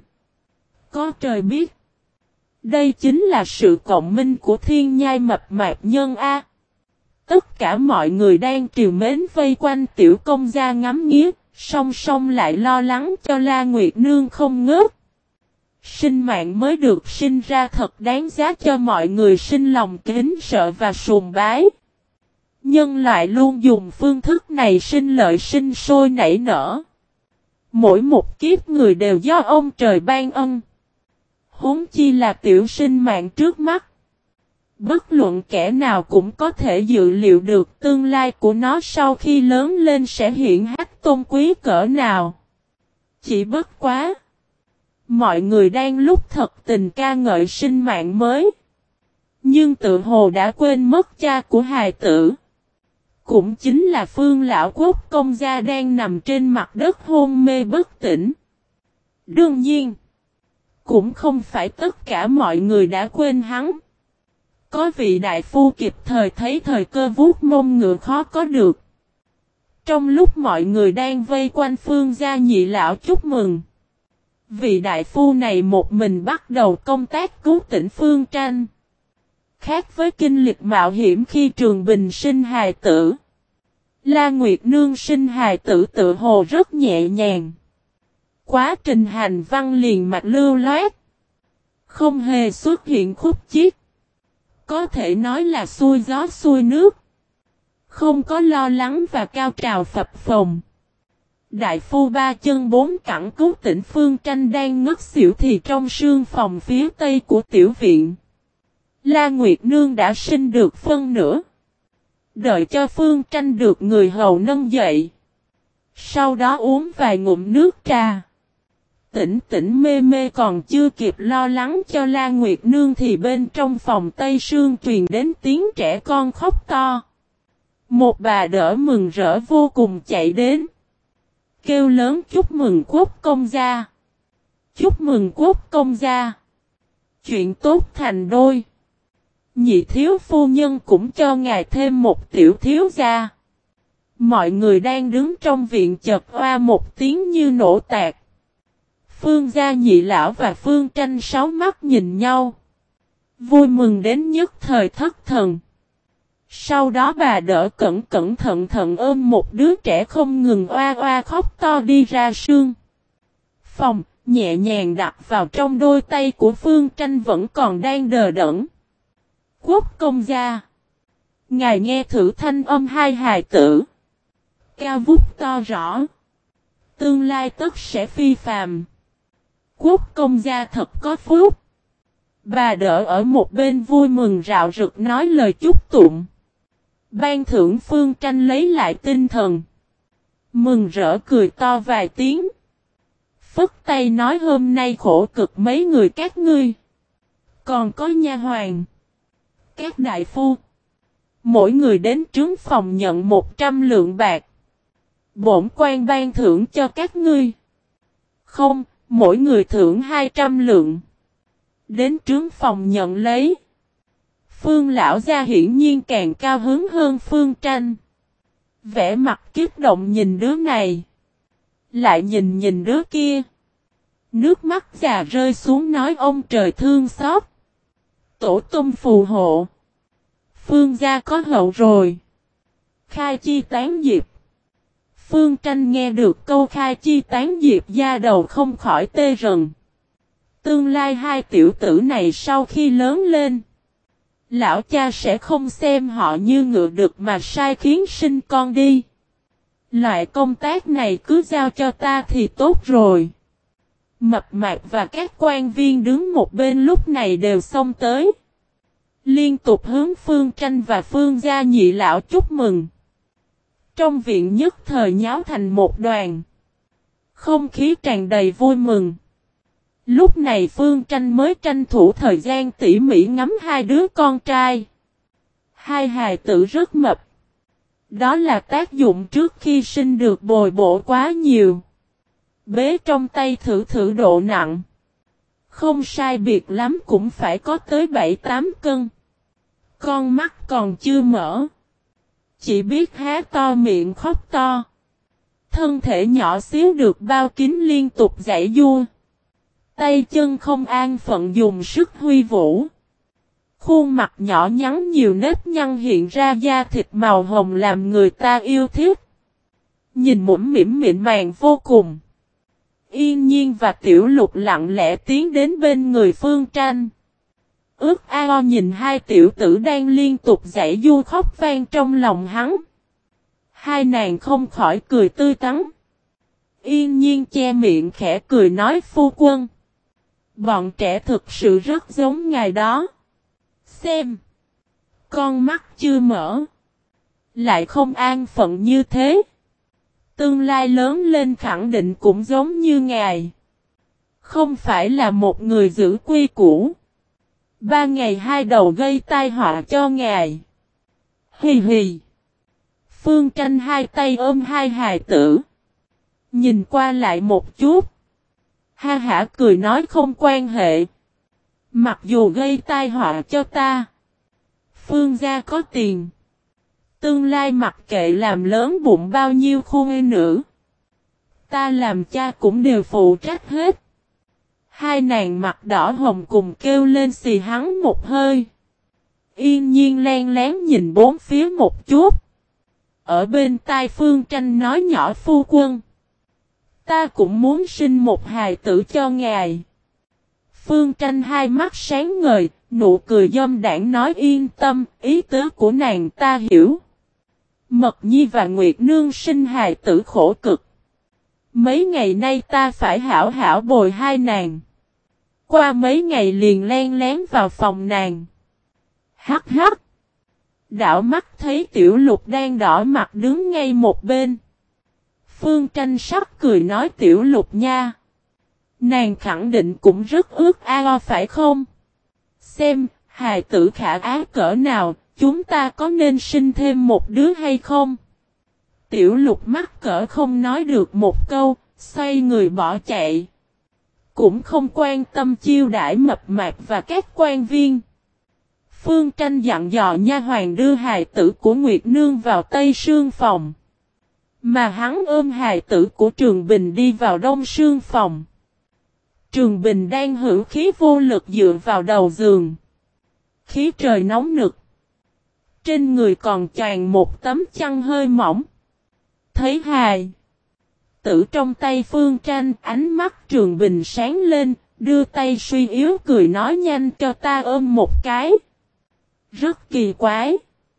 Có trời biết. Đây chính là sự cộng minh của thiên nhai Mập Mạp nhân A. Tất cả mọi người đang trìu mến vây quanh tiểu công gia ngắm nghía, song song lại lo lắng cho La Nguyệt Nương không ngớt. Sinh mạng mới được sinh ra thật đáng giá cho mọi người sinh lòng kính sợ và sùng bái. Nhân loại luôn dùng phương thức này sinh lợi sinh sôi nảy nở. Mỗi một kiếp người đều do ông trời ban ân. Huống chi là tiểu sinh mạng trước mắt. Bất luận kẻ nào cũng có thể dự liệu được tương lai của nó sau khi lớn lên sẽ hiển hách tôn quý cỡ nào. Chỉ bất quá. Mọi người đang lúc thật tình ca ngợi sinh mạng mới. Nhưng tự hồ đã quên mất cha của hài tử. Cũng chính là Phương lão quốc công gia đang nằm trên mặt đất hôn mê bất tỉnh. Đương nhiên. Cũng không phải tất cả mọi người đã quên hắn. Có vị đại phu kịp thời thấy thời cơ vuốt mông ngựa khó có được. Trong lúc mọi người đang vây quanh Phương gia nhị lão chúc mừng. Vị đại phu này một mình bắt đầu công tác cứu tỉnh Phương Tranh. Khác với kinh lịch mạo hiểm khi Trường Bình sinh hài tử. La Nguyệt Nương sinh hài tử tự hồ rất nhẹ nhàng. Quá trình hành văn liền mạch lưu loát. Không hề xuất hiện khúc chiết. Có thể nói là xuôi gió xuôi nước. Không có lo lắng và cao trào phập phồng. Đại phu ba chân bốn cẳng cứu tỉnh Phương Tranh đang ngất xỉu thì trong sương phòng phía tây của tiểu viện. La Nguyệt Nương đã sinh được phân nửa. Đợi cho Phương Tranh được người hầu nâng dậy. Sau đó uống vài ngụm nước trà. Tỉnh tỉnh mê mê còn chưa kịp lo lắng cho La Nguyệt Nương thì bên trong phòng Tây Sương truyền đến tiếng trẻ con khóc to. Một bà đỡ mừng rỡ vô cùng chạy đến. Kêu lớn chúc mừng quốc công gia. Chúc mừng quốc công gia. Chuyện tốt thành đôi. Nhị thiếu phu nhân cũng cho ngài thêm một tiểu thiếu gia. Mọi người đang đứng trong viện chợt oa một tiếng như nổ tạc. Phương gia nhị lão và Phương Tranh sáu mắt nhìn nhau. Vui mừng đến nhất thời thất thần. Sau đó bà đỡ cẩn cẩn thận thận ôm một đứa trẻ không ngừng oa oa khóc to đi ra sương phòng, nhẹ nhàng đặt vào trong đôi tay của Phương Tranh vẫn còn đang đờ đẫn. Quốc công gia. Ngài nghe thử thanh âm hai hài tử. Cao vút to rõ. Tương lai tất sẽ phi phàm. Quốc công gia thật có phúc. Bà đỡ ở một bên vui mừng rạo rực nói lời chúc tụng. Ban thưởng Phương Tranh lấy lại tinh thần. Mừng rỡ cười to vài tiếng. Phất tay nói hôm nay khổ cực mấy người các ngươi. Còn có nha hoàn. Các đại phu. Mỗi người đến trướng phòng nhận 100 lượng bạc. Bổn quan ban thưởng cho các ngươi. Không, mỗi người thưởng 200 lượng. Đến trướng phòng nhận lấy. Phương lão gia hiển nhiên càng cao hứng hơn Phương Tranh. Vẻ mặt kích động nhìn đứa này. Lại nhìn đứa kia. Nước mắt già rơi xuống nói ông trời thương xót. Tổ tông phù hộ. Phương gia có hậu rồi. Khai chi tán diệp. Phương Tranh nghe được câu khai chi tán diệp da đầu không khỏi tê rần. Tương lai hai tiểu tử này sau khi lớn lên. Lão cha sẽ không xem họ như ngựa được mà sai khiến sinh con đi. Loại công tác này cứ giao cho ta thì tốt rồi. Mập mạp và các quan viên đứng một bên lúc này đều xông tới. Liên tục hướng Phương Tranh và Phương gia nhị lão chúc mừng. Trong viện nhất thời nháo thành một đoàn. Không khí tràn đầy vui mừng. Lúc này Phương Tranh mới tranh thủ thời gian tỉ mỉ ngắm hai đứa con trai. Hai hài tử rất mập. Đó là tác dụng trước khi sinh được bồi bổ quá nhiều. Bế trong tay thử thử độ nặng. Không sai biệt lắm cũng phải có tới 7-8 cân. Con mắt còn chưa mở. Chỉ biết há to miệng khóc to. Thân thể nhỏ xíu được bao kín liên tục giãy giụa. Tay chân không an phận dùng sức huy vũ. Khuôn mặt nhỏ nhắn nhiều nếp nhăn hiện ra da thịt màu hồng làm người ta yêu thích. Nhìn mũm mĩm mịn màng vô cùng. Yên Nhiên và Tiểu Lục lặng lẽ tiến đến bên người Phương Tranh. Ước ao nhìn hai tiểu tử đang liên tục giãy giụa khóc vang trong lòng hắn. Hai nàng không khỏi cười tươi tắn. Yên Nhiên che miệng khẽ cười nói phu quân. Bọn trẻ thực sự rất giống ngài đó. Xem. Con mắt chưa mở. Lại không an phận như thế. Tương lai lớn lên khẳng định cũng giống như ngài. Không phải là một người giữ quy củ. 3 ngày 2 đầu gây tai họa cho ngài. Hì hì. Phương Tranh hai tay ôm hai hài tử. Nhìn qua lại một chút. Ha hả cười nói không quan hệ. Mặc dù gây tai họa cho ta. Phương gia có tiền. Tương lai mặc kệ làm lớn bụng bao nhiêu khuê nữ. Ta làm cha cũng đều phụ trách hết. Hai nàng mặt đỏ hồng cùng kêu lên xì hắn một hơi. Yên Nhiên len lén nhìn bốn phía một chút. Ở bên tai Phương Tranh nói nhỏ phu quân. Ta cũng muốn sinh một hài tử cho ngài. Phương Tranh hai mắt sáng ngời, nụ cười dâm đảng nói yên tâm, ý tứ của nàng ta hiểu. Mật Nhi và Nguyệt Nương sinh hài tử khổ cực. Mấy ngày nay ta phải hảo hảo bồi hai nàng. Qua mấy ngày liền len lén vào phòng nàng. Hắc hắc. Đảo mắt thấy Tiểu Lục đang đỏ mặt đứng ngay một bên. Phương Tranh sắc cười nói Tiểu Lục nha. Nàng khẳng định cũng rất ước ao phải không? Xem, hài tử khả ái cỡ nào, chúng ta có nên sinh thêm một đứa hay không? Tiểu Lục mắc cỡ không nói được một câu, xoay người bỏ chạy. cũng không quan tâm chiêu đãi mập mạp và các quan viên. Phương Tranh dặn dò nha hoàn đưa hài tử của Nguyệt Nương vào Tây Sương phòng. Mà hắn ôm hài tử của Trường Bình đi vào Đông Sương phòng. Trường Bình đang hữu khí vô lực dựa vào đầu giường. Khí trời nóng nực. Trên người còn choàng một tấm chăn hơi mỏng. Thấy hài tử trong tay Phương Tranh, ánh mắt Trường Bình sáng lên, đưa tay suy yếu cười nói nhanh cho ta ôm một cái. Rất kỳ quái.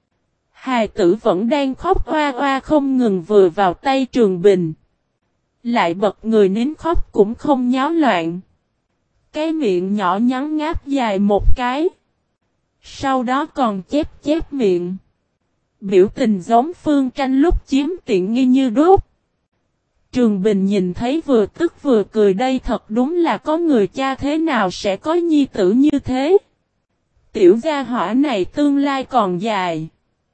Hài tử vẫn đang khóc oa oa không ngừng vừa vào tay Trường Bình. Lại bật người nín khóc cũng không nháo loạn. Cái miệng nhỏ nhắn ngáp dài một cái. Sau đó còn chép chép miệng. Biểu tình giống Phương Tranh lúc chiếm tiện nghi như đốt. Trường Bình nhìn thấy vừa tức vừa cười, đây thật đúng là có người cha thế nào sẽ có nhi tử như thế. Tiểu gia hỏa này tương lai còn dài.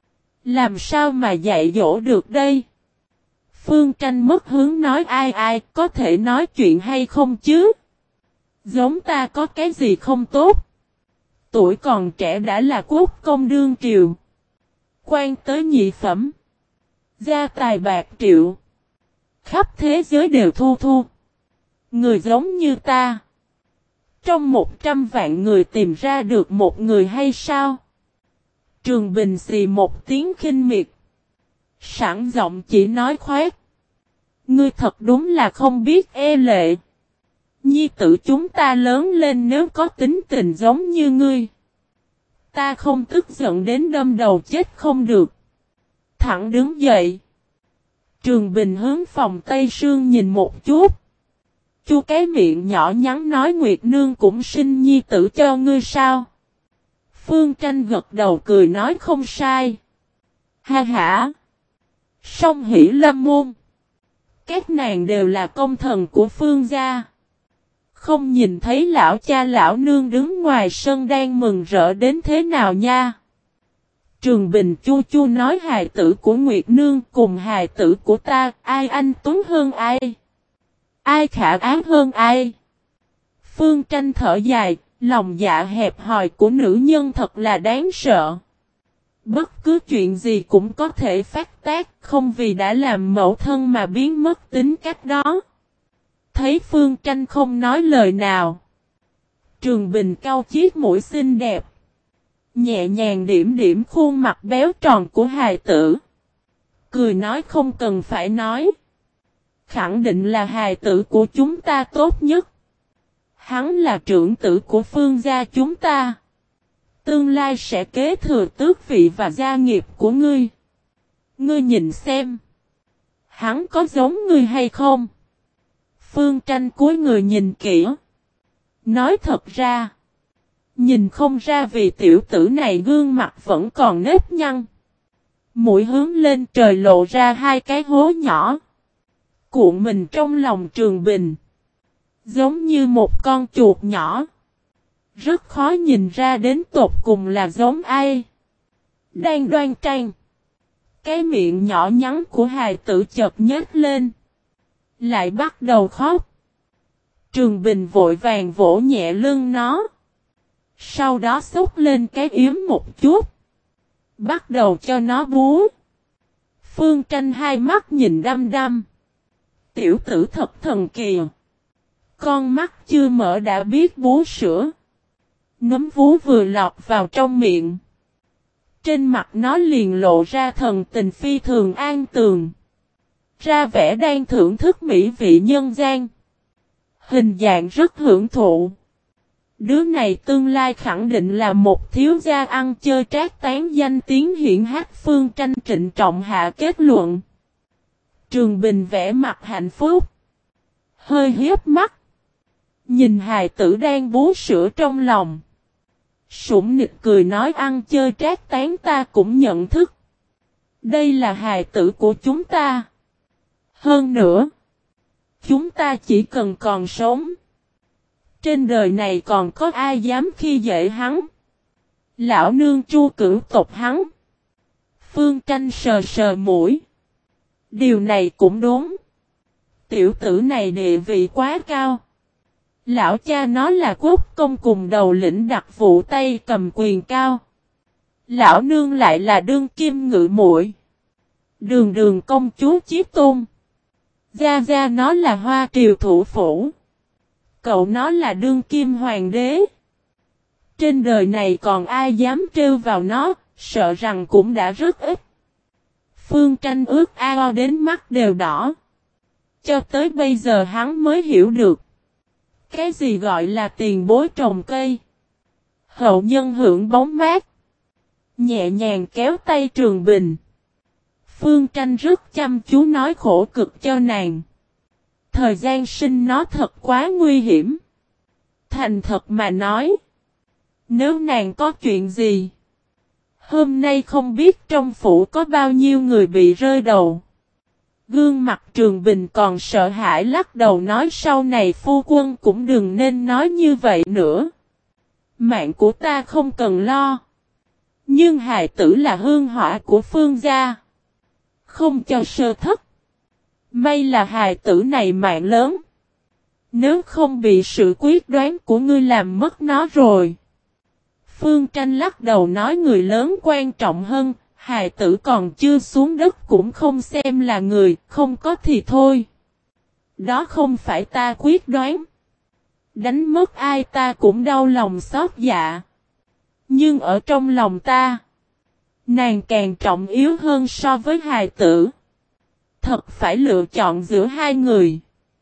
Làm sao mà dạy dỗ được đây? Phương Tranh mất hướng nói ai có thể nói chuyện hay không chứ? Giống ta có cái gì không tốt? Tuổi còn trẻ đã là quốc công đương triều. Quan tới nhị phẩm. Gia tài bạc triệu. Khắp thế giới đều thu thu. Người giống như ta. Trong 100 vạn người tìm ra được một người hay sao? Trường Bình xì một tiếng khinh miệt. Sẵn giọng chỉ nói khoét. Ngươi thật đúng là không biết e lệ. Nhi tử chúng ta lớn lên nếu có tính tình giống như ngươi. Ta không tức giận đến đâm đầu chết không được. Thẳng đứng dậy. Trường Bình hướng phòng Tây Sương nhìn một chút. Chu cái miệng nhỏ nhắn nói Nguyệt Nương cũng sinh nhi tử cho ngươi sao? Phương Tranh gật đầu cười nói không sai. Ha ha. Song hỷ lâm môn. Các nàng đều là công thần của Phương gia. Không nhìn thấy lão cha lão nương đứng ngoài sân đang mừng rỡ đến thế nào nha. Trường Bình chu chu nói hài tử của Nguyệt Nương cùng hài tử của ta, ai anh tuấn hơn ai? Ai khả ái hơn ai? Phương Tranh thở dài, lòng dạ hẹp hòi của nữ nhân thật là đáng sợ. Bất cứ chuyện gì cũng có thể phát tác, không vì đã làm mẫu thân mà biến mất tính cách đó. Thấy Phương Tranh không nói lời nào. Trường Bình cau chiếc mũi xinh đẹp. Nhẹ nhàng điểm điểm khuôn mặt béo tròn của hài tử. Cười nói không cần phải nói. Khẳng định là hài tử của chúng ta tốt nhất. Hắn là trưởng tử của Phương gia chúng ta. Tương lai sẽ kế thừa tước vị và gia nghiệp của ngươi. Ngươi nhìn xem. Hắn có giống ngươi hay không? Phương Tranh cúi người nhìn kỹ. Nói thật ra. Nhìn không ra vì tiểu tử này gương mặt vẫn còn nếp nhăn. Mũi hướng lên trời lộ ra hai cái hố nhỏ. Cuộn mình trong lòng Trường Bình. Giống như một con chuột nhỏ. Rất khó nhìn ra đến tột cùng là giống ai. Đang đoan trang. Cái miệng nhỏ nhắn của hài tử chợt nhếch lên. Lại bắt đầu khóc. Trường Bình vội vàng vỗ nhẹ lưng nó. Sau đó xúc lên cái yếm một chút. Bắt đầu cho nó bú. Phương Tranh hai mắt nhìn đăm đăm. Tiểu tử thật thần kỳ. Con mắt chưa mở đã biết bú sữa. Nấm vú vừa lọt vào trong miệng. Trên mặt nó liền lộ ra thần tình phi thường an tường. Ra vẻ đang thưởng thức mỹ vị nhân gian. Hình dạng rất hưởng thụ. Đứa này tương lai khẳng định là một thiếu gia ăn chơi trác tán danh tiếng hiển hách. Phương Tranh trịnh trọng hạ kết luận. Trường Bình vẽ mặt hạnh phúc. Hơi hiếp mắt. Nhìn hài tử đang bú sữa trong lòng. Sủng nịch cười nói ăn chơi trác tán ta cũng nhận thức. Đây là hài tử của chúng ta. Hơn nữa. Chúng ta chỉ cần còn sống. Trên đời này còn có ai dám khi dễ hắn. Lão nương Chu cửu tộc hắn. Phương Tranh sờ sờ mũi. Điều này cũng đúng. Tiểu tử này địa vị quá cao. Lão cha nó là quốc công cùng đầu lĩnh đặc vụ tay cầm quyền cao. Lão nương lại là đương kim ngự muội. Đường đường công chúa Chí Tôn. Gia Gia nó là Hoa Triều thủ phủ. Cậu nó là đương kim hoàng đế. Trên đời này còn ai dám trêu vào nó, sợ rằng cũng đã rất ít. Phương Tranh ướt ao đến mắt đều đỏ. Cho tới bây giờ hắn mới hiểu được. Cái gì gọi là tiền bối trồng cây. Hậu nhân hưởng bóng mát. Nhẹ nhàng kéo tay Trường Bình. Phương Tranh rất chăm chú nói khổ cực cho nàng. Thời gian sinh nó thật quá nguy hiểm. Thành thật mà nói. Nếu nàng có chuyện gì. Hôm nay không biết trong phủ có bao nhiêu người bị rơi đầu. Gương mặt Trường Bình còn sợ hãi lắc đầu nói sau này phu quân cũng đừng nên nói như vậy nữa. Mạng của ta không cần lo. Nhưng hài tử là hương hỏa của Phương gia. Không cho sơ thất. May là hài tử này mạng lớn. Nếu không bị sự quyết đoán của ngươi làm mất nó rồi. Phương Tranh lắc đầu nói người lớn quan trọng hơn. Hài tử còn chưa xuống đất cũng không xem là người, không có thì thôi. Đó không phải ta quyết đoán. Đánh mất ai ta cũng đau lòng xót dạ. Nhưng ở trong lòng ta, nàng càng trọng yếu hơn so với hài tử. Thật phải lựa chọn giữa hai người.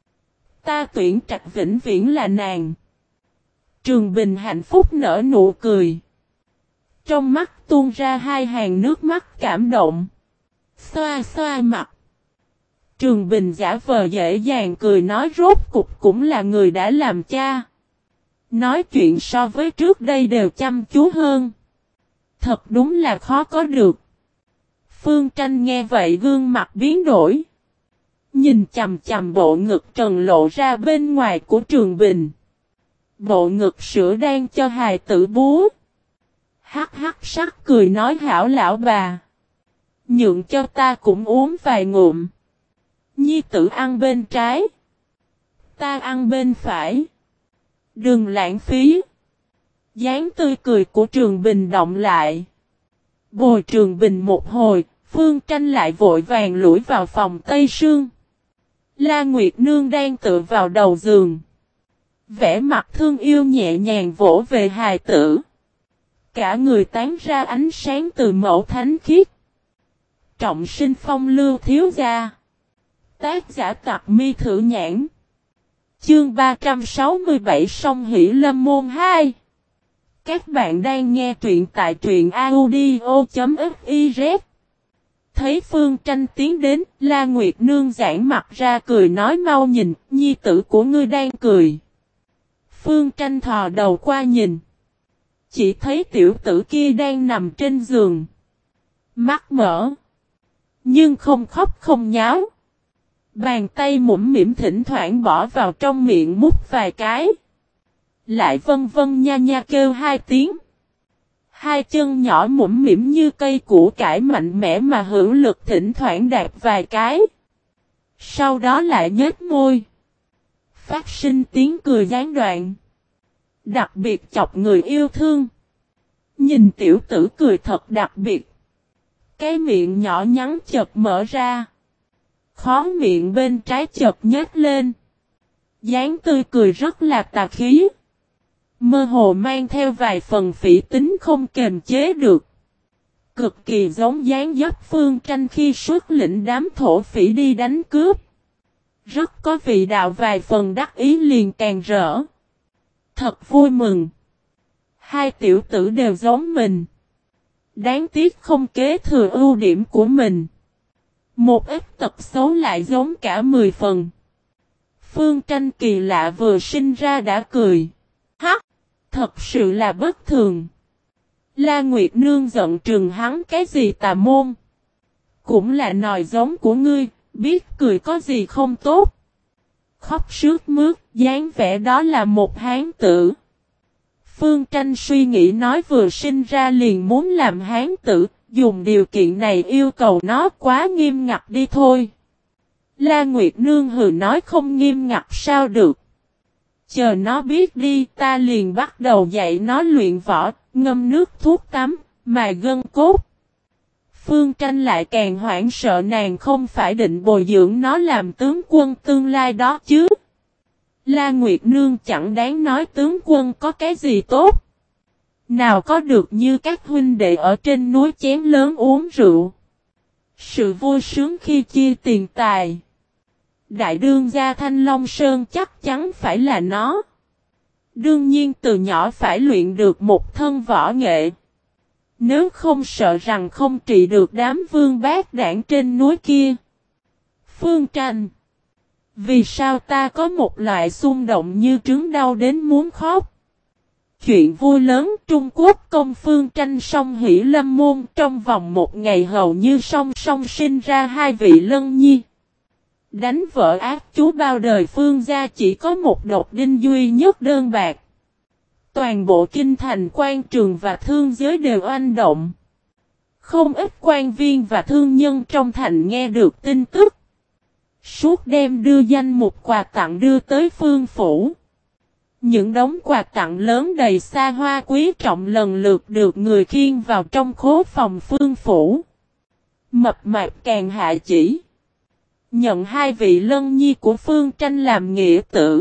Ta tuyển Trạch vĩnh viễn là nàng. Trường Bình hạnh phúc nở nụ cười. Trong mắt tuôn ra hai hàng nước mắt cảm động. Xoa xoa mặt. Trường Bình giả vờ dễ dàng cười nói rốt cục cũng là người đã làm cha. Nói chuyện so với trước đây đều chăm chú hơn. Thật đúng là khó có được. Phương Tranh nghe vậy gương mặt biến đổi. Nhìn chằm chằm bộ ngực trần lộ ra bên ngoài của Trường Bình. Bộ ngực sữa đang cho hài tử bú. Hắc hắc sắc cười nói hảo lão bà. Nhượng cho ta cũng uống vài ngụm. Nhi tử ăn bên trái. Ta ăn bên phải. Đừng lãng phí. Dáng tươi cười của Trường Bình động lại. Bồi Trường Bình một hồi, Phương Tranh lại vội vàng lủi vào phòng Tây Sương. La Nguyệt Nương đang tựa vào đầu giường. Vẻ mặt thương yêu nhẹ nhàng vỗ về hài tử. Cả người tán ra ánh sáng từ mẫu thánh khiết. Trọng sinh phong lưu thiếu gia. Tác giả Tặc Mi Thử Nhãn. Chương 367 Song Hỷ Lâm Môn 2. Các bạn đang nghe truyện tại truyện audio.fiz. Thấy Phương Tranh tiến đến, La Nguyệt Nương giãn mặt ra cười nói mau nhìn, nhi tử của ngươi đang cười. Phương Tranh thò đầu qua nhìn. Chỉ thấy tiểu tử kia đang nằm trên giường. Mắt mở. Nhưng không khóc không nháo. Bàn tay mũm mỉm thỉnh thoảng bỏ vào trong miệng mút vài cái. Lại vân vân nha nha kêu hai tiếng. Hai chân nhỏ mũm mỉm như cây củ cải mạnh mẽ mà hữu lực thỉnh thoảng đạp vài cái. Sau đó lại nhếch môi. Phát sinh tiếng cười gián đoạn. Đặc biệt chọc người yêu thương. Nhìn tiểu tử cười thật đặc biệt. Cái miệng nhỏ nhắn chợt mở ra. Khóe miệng bên trái chợt nhếch lên. Dáng tươi cười rất là tà khí. Mơ hồ mang theo vài phần phỉ tính không kềm chế được. Cực kỳ giống dáng dấp Phương Tranh khi xuất lĩnh đám thổ phỉ đi đánh cướp. Rất có vị đạo vài phần đắc ý liền càng rỡ. Thật vui mừng. Hai tiểu tử đều giống mình. Đáng tiếc không kế thừa ưu điểm của mình. Một ít tật xấu lại giống cả 10 phần. Phương Tranh kỳ lạ vừa sinh ra đã cười. Hắc! Thật sự là bất thường. La Nguyệt Nương giận trừng hắn cái gì tà môn. Cũng là nòi giống của ngươi, biết cười có gì không tốt. Khóc sướt mướt, dáng vẻ đó là một hán tử. Phương Tranh suy nghĩ nói vừa sinh ra liền muốn làm hán tử, dùng điều kiện này yêu cầu nó quá nghiêm ngặt đi thôi. La Nguyệt Nương hừ nói không nghiêm ngặt sao được. Chờ nó biết đi, ta liền bắt đầu dạy nó luyện võ, ngâm nước thuốc tắm, mài gân cốt. Phương Tranh lại càng hoảng sợ, nàng không phải định bồi dưỡng nó làm tướng quân tương lai đó chứ. La Nguyệt Nương chẳng đáng nói tướng quân có cái gì tốt. Nào có được như các huynh đệ ở trên núi chén lớn uống rượu. Sự vui sướng khi chia tiền tài. Đại đương gia Thanh Long Sơn chắc chắn phải là nó. Đương nhiên từ nhỏ phải luyện được một thân võ nghệ. Nếu không sợ rằng không trị được đám vương bát đảng trên núi kia. Phương Tranh. Vì sao ta có một loại xung động như trứng đau đến muốn khóc? Chuyện vui lớn, Trung Quốc công Phương Tranh song hỷ lâm môn, trong vòng một ngày hầu như song song sinh ra hai vị lân nhi. Đánh vợ ác chú bao đời Phương gia chỉ có một độc đinh duy nhất đơn bạc. Toàn bộ kinh thành quan trường và thương giới đều oanh động. Không ít quan viên và thương nhân trong thành nghe được tin tức. Suốt đêm đưa danh mục quà tặng đưa tới Phương phủ. Những đống quà tặng lớn đầy xa hoa quý trọng lần lượt được người khiêng vào trong khố phòng Phương phủ. Mập mạp càng hạ chỉ. Nhận hai vị lân nhi của Phương Tranh làm nghĩa tử.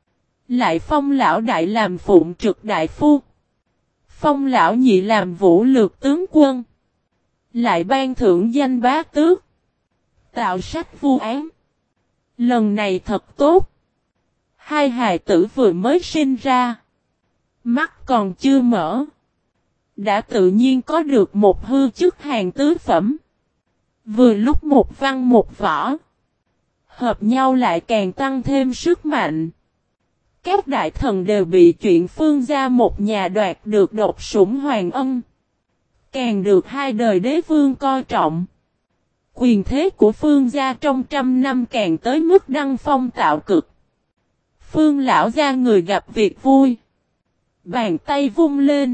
Lại phong lão đại làm phụng trực đại phu. Phong lão nhị làm vũ lược tướng quân. Lại ban thưởng danh bá tước. Tạo sách vu án. Lần này thật tốt. Hai hài tử vừa mới sinh ra. Mắt còn chưa mở. Đã tự nhiên có được một hư chức hàng tứ phẩm. Vừa lúc một văn một võ. Hợp nhau lại càng tăng thêm sức mạnh. Các đại thần đều bị chuyện Phương gia một nhà đoạt được độc sủng hoàng ân. Càng được hai đời đế vương coi trọng. Quyền thế của Phương gia trong trăm năm càng tới mức đăng phong tạo cực. Phương lão gia người gặp việc vui. Bàn tay vung lên.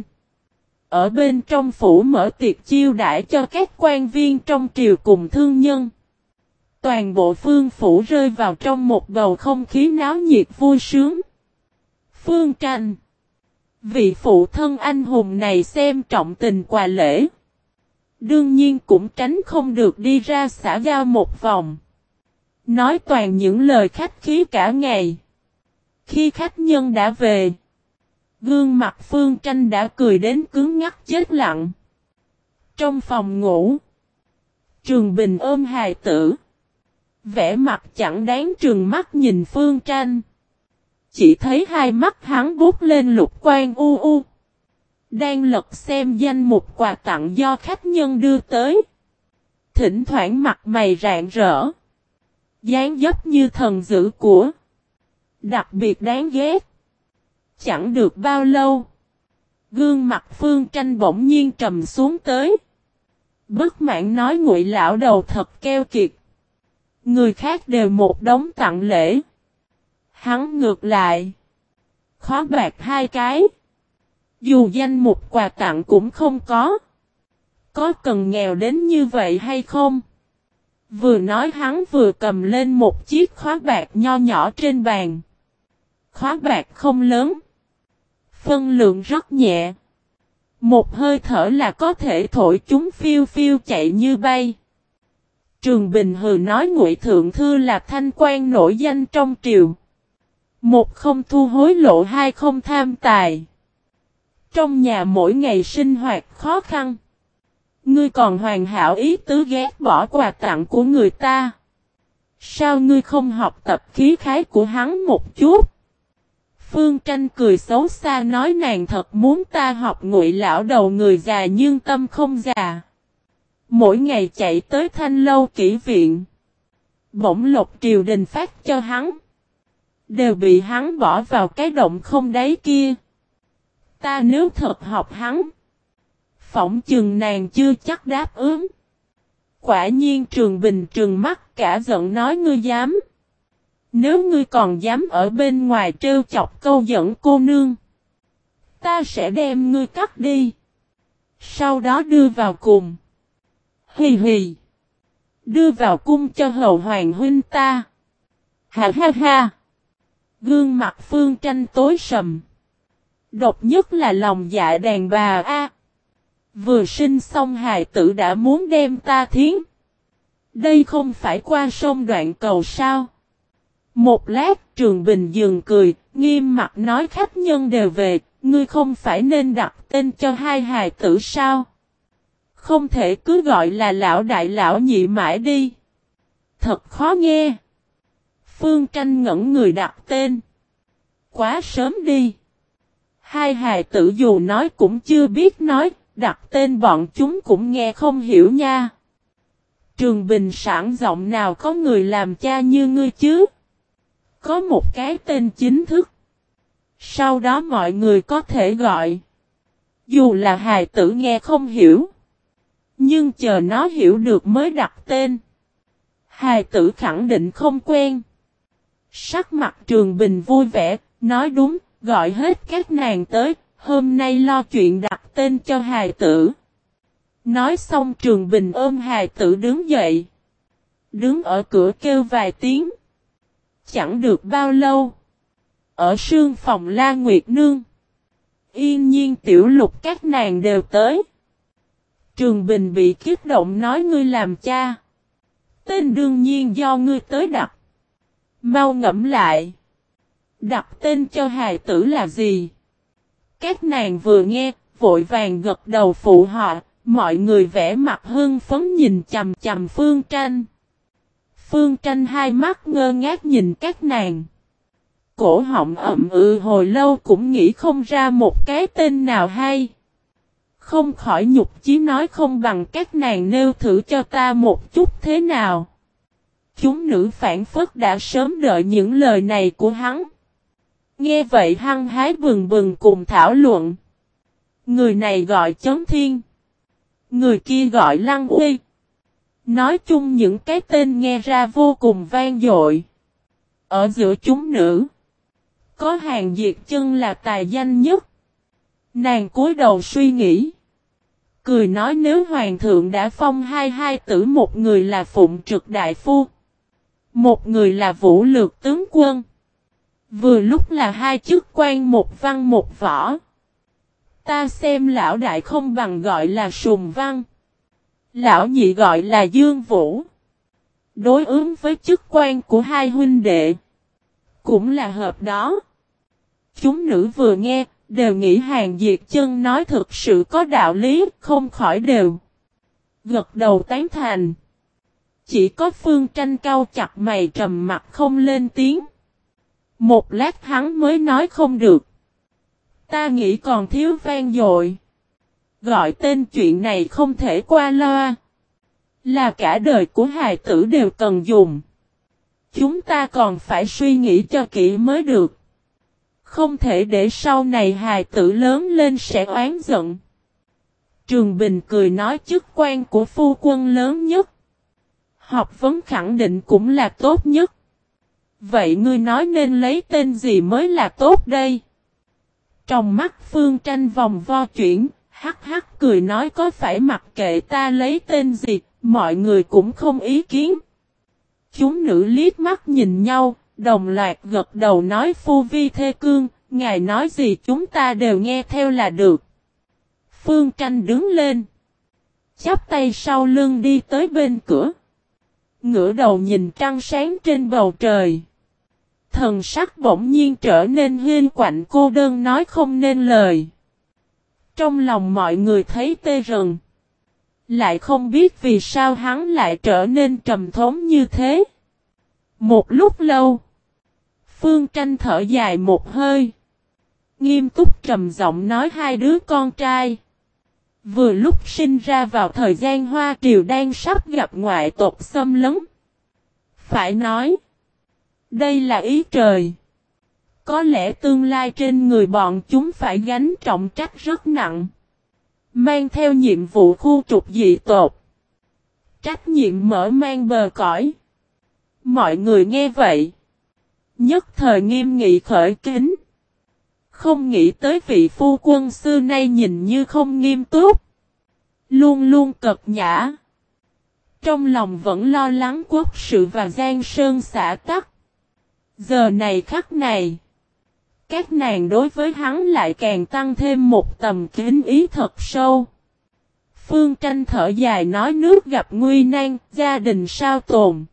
Ở bên trong phủ mở tiệc chiêu đãi cho các quan viên trong triều cùng thương nhân. Toàn bộ Phương phủ rơi vào trong một bầu không khí náo nhiệt vui sướng. Phương Tranh. Vị phụ thân anh hùng này xem trọng tình quà lễ. Đương nhiên cũng tránh không được đi ra xã giao một vòng. Nói toàn những lời khách khí cả ngày. Khi khách nhân đã về. Gương mặt Phương Tranh đã cười đến cứng ngắc chết lặng. Trong phòng ngủ. Trường Bình ôm hài tử. Vẻ mặt chẳng đáng trừng mắt nhìn Phương Tranh. Chỉ thấy hai mắt hắn bút lên lục quang u u. Đang lật xem danh mục quà tặng do khách nhân đưa tới. Thỉnh thoảng mặt mày rạng rỡ. Dáng dấp như thần dữ của. Đặc biệt đáng ghét. Chẳng được bao lâu. Gương mặt Phương Tranh bỗng nhiên trầm xuống tới. Bất mãn nói Ngụy lão đầu thật keo kiệt. Người khác đều một đống tặng lễ. Hắn ngược lại. Khó bạc hai cái. Dù danh mục quà tặng cũng không có. Có cần nghèo đến như vậy hay không? Vừa nói hắn vừa cầm lên một chiếc khóa bạc nho nhỏ trên bàn. Khóa bạc không lớn. Phân lượng rất nhẹ. Một hơi thở là có thể thổi chúng phiêu phiêu chạy như bay. Trường Bình hừ nói Ngụy thượng thư là thanh quan nổi danh trong triều. Một không thu hối lộ, hai không tham tài. Trong nhà mỗi ngày sinh hoạt khó khăn. Ngươi còn hoàn hảo ý tứ ghét bỏ quà tặng của người ta. Sao ngươi không học tập khí khái của hắn một chút? Phương Tranh cười xấu xa nói nàng thật muốn ta học Ngụy lão đầu người già nhưng tâm không già. Mỗi ngày chạy tới Thanh lâu kỹ viện. Bổng lộc triều đình phát cho hắn. Đều bị hắn bỏ vào cái động không đáy kia. Ta nếu thật học hắn. Phỏng chừng nàng chưa chắc đáp ứng. Quả nhiên Trường Bình trừng mắt cả giận nói ngươi dám. Nếu ngươi còn dám ở bên ngoài trêu chọc câu dẫn cô nương. Ta sẽ đem ngươi cắt đi. Sau đó đưa vào cùng. Hì hì. Đưa vào cung cho hầu hoàng huynh ta. Ha ha ha. Gương mặt Phương Tranh tối sầm. Độc nhất là lòng dạ đàn bà a. Vừa sinh xong hài tử đã muốn đem ta thiến. Đây không phải qua sông Đoạn Cầu sao? Một lát Trường Bình dừng cười, nghiêm mặt nói khách nhân đều về, ngươi không phải nên đặt tên cho hai hài tử sao? Không thể cứ gọi là lão đại lão nhị mãi đi. Thật khó nghe. Phương Tranh ngẩn người đặt tên. Quá sớm đi. Hai hài tử dù nói cũng chưa biết nói, đặt tên bọn chúng cũng nghe không hiểu nha. Trường Bình sảng giọng nào có người làm cha như ngươi chứ? Có một cái tên chính thức. Sau đó mọi người có thể gọi. Dù là hài tử nghe không hiểu. Nhưng chờ nó hiểu được mới đặt tên. Hài tử khẳng định không quen. Sắc mặt Trường Bình vui vẻ, nói đúng, gọi hết các nàng tới, hôm nay lo chuyện đặt tên cho hài tử. Nói xong Trường Bình ôm hài tử đứng dậy. Đứng ở cửa kêu vài tiếng. Chẳng được bao lâu. Ở sương phòng La Nguyệt Nương. Yên Nhiên Tiểu Lục các nàng đều tới. Trường Bình bị kích động nói ngươi làm cha. Tên đương nhiên do ngươi tới đặt. Mau ngẫm lại. Đặt tên cho hài tử là gì? Các nàng vừa nghe, vội vàng gật đầu phụ họ. Mọi người vẽ mặt hưng phấn nhìn chằm chằm Phương Tranh. Phương Tranh hai mắt ngơ ngác nhìn các nàng. Cổ họng ậm hồi lâu cũng nghĩ không ra một cái tên nào hay. Không khỏi nhục chí nói không bằng các nàng nêu thử cho ta một chút thế nào. Chúng nữ phản phất đã sớm đợi những lời này của hắn. Nghe vậy hăng hái bừng bừng cùng thảo luận. Người này gọi Chấn Thiên. Người kia gọi Lăng Uy. Nói chung những cái tên nghe ra vô cùng vang dội. Ở giữa chúng nữ. Có Hàng Diệt Chân là tài danh nhất. Nàng cúi đầu suy nghĩ. Cười nói nếu hoàng thượng đã phong hai tử, một người là Phụng Trực Đại Phu. Một người là Vũ Lược Tướng Quân. Vừa lúc là hai chức quan một văn một võ. Ta xem lão đại không bằng gọi là Sùng Văn. Lão nhị gọi là Dương Vũ. Đối ứng với chức quan của hai huynh đệ. Cũng là hợp đó. Chúng nữ vừa nghe, đều nghĩ Hàng Diệt Chân nói thực sự có đạo lý, không khỏi đều gật đầu tán thành. Chỉ có Phương Tranh cau chặt mày trầm mặt không lên tiếng. Một lát hắn mới nói không được. Ta nghĩ còn thiếu vang dội. Gọi tên chuyện này không thể qua loa. Là cả đời của hài tử đều cần dùng. Chúng ta còn phải suy nghĩ cho kỹ mới được. Không thể để sau này hài tử lớn lên sẽ oán giận. Trường Bình cười nói chức quan của phu quân lớn nhất. Học vấn khẳng định cũng là tốt nhất. Vậy ngươi nói nên lấy tên gì mới là tốt đây? Trong mắt Phương Tranh vòng vo chuyển, hắc hắc cười nói có phải mặc kệ ta lấy tên gì, mọi người cũng không ý kiến. Chúng nữ liếc mắt nhìn nhau, đồng loạt gật đầu nói phu vi thê cương, ngài nói gì chúng ta đều nghe theo là được. Phương Tranh đứng lên. Chắp tay sau lưng đi tới bên cửa. Ngửa đầu nhìn trăng sáng trên bầu trời. Thần sắc bỗng nhiên trở nên hiu quạnh cô đơn nói không nên lời. Trong lòng mọi người thấy tê rần. Lại không biết vì sao hắn lại trở nên trầm thống như thế. Một lúc lâu. Phương Tranh thở dài một hơi. Nghiêm túc trầm giọng nói hai đứa con trai. Vừa lúc sinh ra vào thời gian Hoa Triều đang sắp gặp ngoại tộc xâm lấn. Phải nói. Đây là ý trời. Có lẽ tương lai trên người bọn chúng phải gánh trọng trách rất nặng. Mang theo nhiệm vụ khu trục dị tộc. Trách nhiệm mở mang bờ cõi. Mọi người nghe vậy. Nhất thời nghiêm nghị khởi kính. Không nghĩ tới vị phu quân xưa nay nhìn như không nghiêm túc. Luôn luôn cật nhã. Trong lòng vẫn lo lắng quốc sự và giang sơn xã tắc. Giờ này khắc này, các nàng đối với hắn lại càng tăng thêm một tầm kính ý thật sâu. Phương Tranh thở dài nói nước gặp nguy nan, gia đình sao tồn.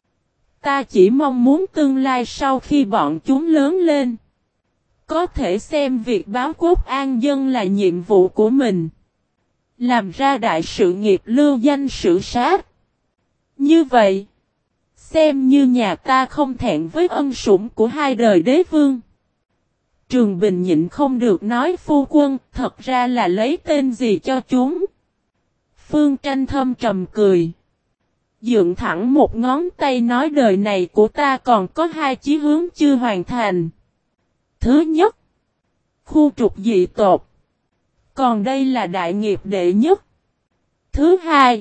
Ta chỉ mong muốn tương lai sau khi bọn chúng lớn lên, có thể xem việc báo quốc an dân là nhiệm vụ của mình. Làm ra đại sự nghiệp lưu danh sử sát. Như vậy, xem như nhà ta không thẹn với ân sủng của hai đời đế vương. Trường Bình nhịn không được nói phu quân, thật ra là lấy tên gì cho chúng. Phương Tranh thâm trầm cười. Dựng thẳng một ngón tay nói đời này của ta còn có hai chí hướng chưa hoàn thành. Thứ nhất, khu trục dị tộc. Còn đây là đại nghiệp đệ nhất. Thứ hai,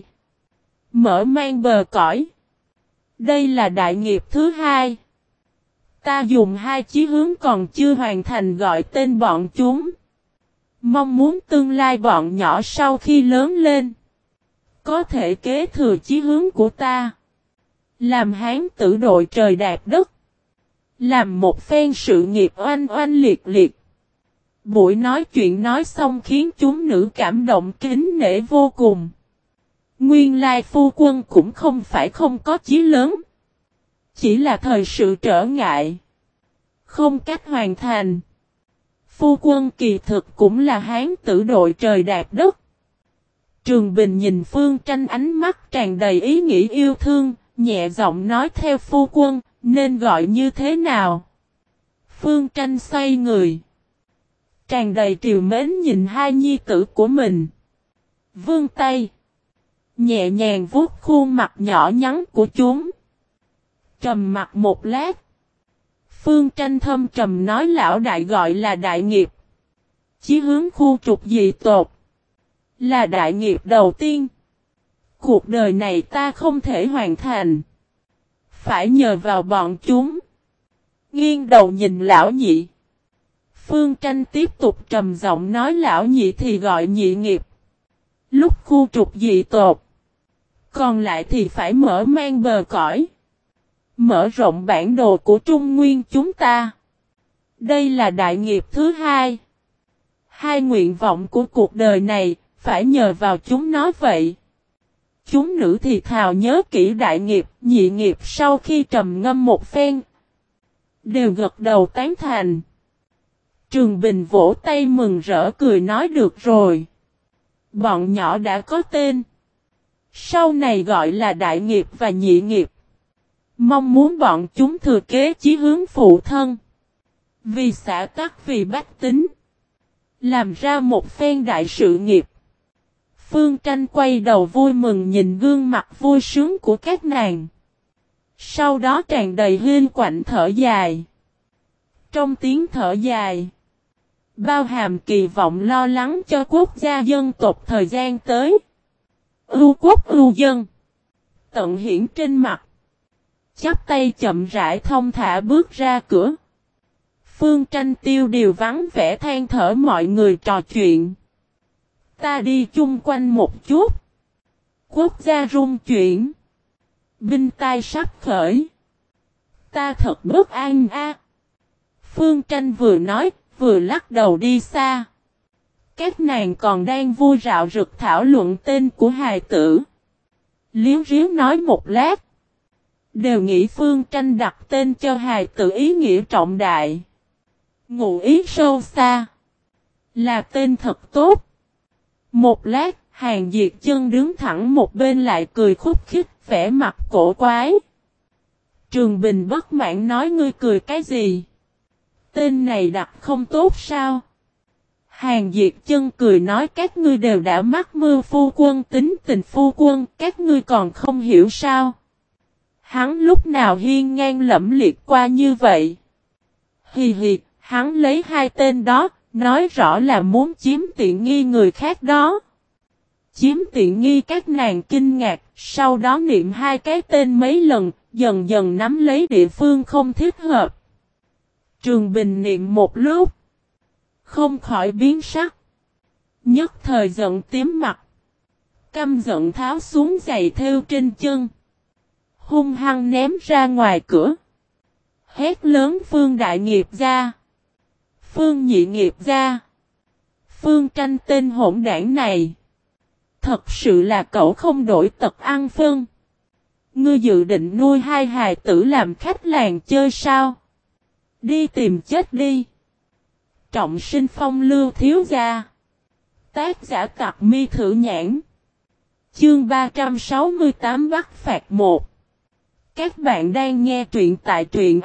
mở mang bờ cõi. Đây là đại nghiệp thứ hai. Ta dùng hai chí hướng còn chưa hoàn thành gọi tên bọn chúng. Mong muốn tương lai bọn nhỏ sau khi lớn lên, có thể kế thừa chí hướng của ta. Làm hán tử đội trời đạp đất. Làm một phen sự nghiệp oanh oanh liệt liệt. Buổi nói chuyện nói xong khiến chúng nữ cảm động kính nể vô cùng. Nguyên lai phu quân cũng không phải không có chí lớn. Chỉ là thời sự trở ngại. Không cách hoàn thành. Phu quân kỳ thực cũng là hán tử đội trời đạp đất. Trường Bình nhìn Phương Tranh ánh mắt tràn đầy ý nghĩ yêu thương, nhẹ giọng nói theo phu quân, nên gọi như thế nào? Phương Tranh xoay người. Tràn đầy trìu mến nhìn hai nhi tử của mình. Vươn tay. Nhẹ nhàng vuốt khuôn mặt nhỏ nhắn của chúng. Trầm mặt một lát. Phương Tranh thâm trầm nói lão đại gọi là đại nghiệp. Chí hướng khu trục dị tộc. Là đại nghiệp đầu tiên. Cuộc đời này ta không thể hoàn thành. Phải nhờ vào bọn chúng. Nghiêng đầu nhìn lão nhị. Phương Tranh tiếp tục trầm giọng nói lão nhị thì gọi nhị nghiệp. Lúc khu trục dị tộc. Còn lại thì phải mở mang bờ cõi. Mở rộng bản đồ của Trung Nguyên chúng ta. Đây là đại nghiệp thứ hai. Hai nguyện vọng của cuộc đời này, phải nhờ vào chúng nó vậy. Chúng nữ thì thào nhớ kỹ đại nghiệp, nhị nghiệp sau khi trầm ngâm một phen. Đều gật đầu tán thành. Trường Bình vỗ tay mừng rỡ cười nói được rồi. Bọn nhỏ đã có tên. Sau này gọi là đại nghiệp và nhị nghiệp. Mong muốn bọn chúng thừa kế chí hướng phụ thân. Vì xã tắc vì bách tính. Làm ra một phen đại sự nghiệp. Phương Tranh quay đầu vui mừng nhìn gương mặt vui sướng của các nàng. Sau đó tràn đầy huyên quạnh thở dài. Trong tiếng thở dài, bao hàm kỳ vọng lo lắng cho quốc gia dân tộc thời gian tới. Ưu quốc ưu dân. Tận hiển trên mặt. Chắp tay chậm rãi thông thả bước ra cửa. Phương Tranh tiêu điều vắng vẻ than thở mọi người trò chuyện. Ta đi chung quanh một chút. Quốc gia rung chuyển. Binh tai sắp khởi. Ta thật bất an a. Phương Tranh vừa nói, vừa lắc đầu đi xa. Các nàng còn đang vui rạo rực thảo luận tên của hài tử. Liếu riếu nói một lát. Đều nghĩ Phương Tranh đặt tên cho hài tử ý nghĩa trọng đại. Ngụ ý sâu xa. Là tên thật tốt. Một lát, Hàn Diệt Chân đứng thẳng một bên lại cười khúc khích, vẻ mặt cổ quái. Trường Bình bất mãn nói ngươi cười cái gì? Tên này đặt không tốt sao? Hàn Diệt Chân cười nói các ngươi đều đã mắc mưu phu quân tính tình phu quân, các ngươi còn không hiểu sao? Hắn lúc nào hiên ngang lẫm liệt qua như vậy? Hì hì, hắn lấy hai tên đó, nói rõ là muốn chiếm tiện nghi người khác đó. Chiếm tiện nghi các nàng kinh ngạc, sau đó niệm hai cái tên mấy lần, dần dần nắm lấy địa phương không thích hợp. Trường Bình niệm một lúc, không khỏi biến sắc. Nhất thời giận tím mặt. Căm giận tháo xuống giày theo trên chân. Hung hăng ném ra ngoài cửa. Hét lớn Phương đại nghiệp gia. Phương nhị nghiệp gia. Phương Tranh tên hỗn đảng này. Thật sự là cậu không đổi tật ăn phân. Ngươi dự định nuôi hai hài tử làm khách làng chơi sao? Đi tìm chết đi. Trọng sinh phong lưu thiếu gia. Tác giả Tặc Mi Thử Nhãn. Chương 368 bắt phạt 1. Các bạn đang nghe truyện tại truyện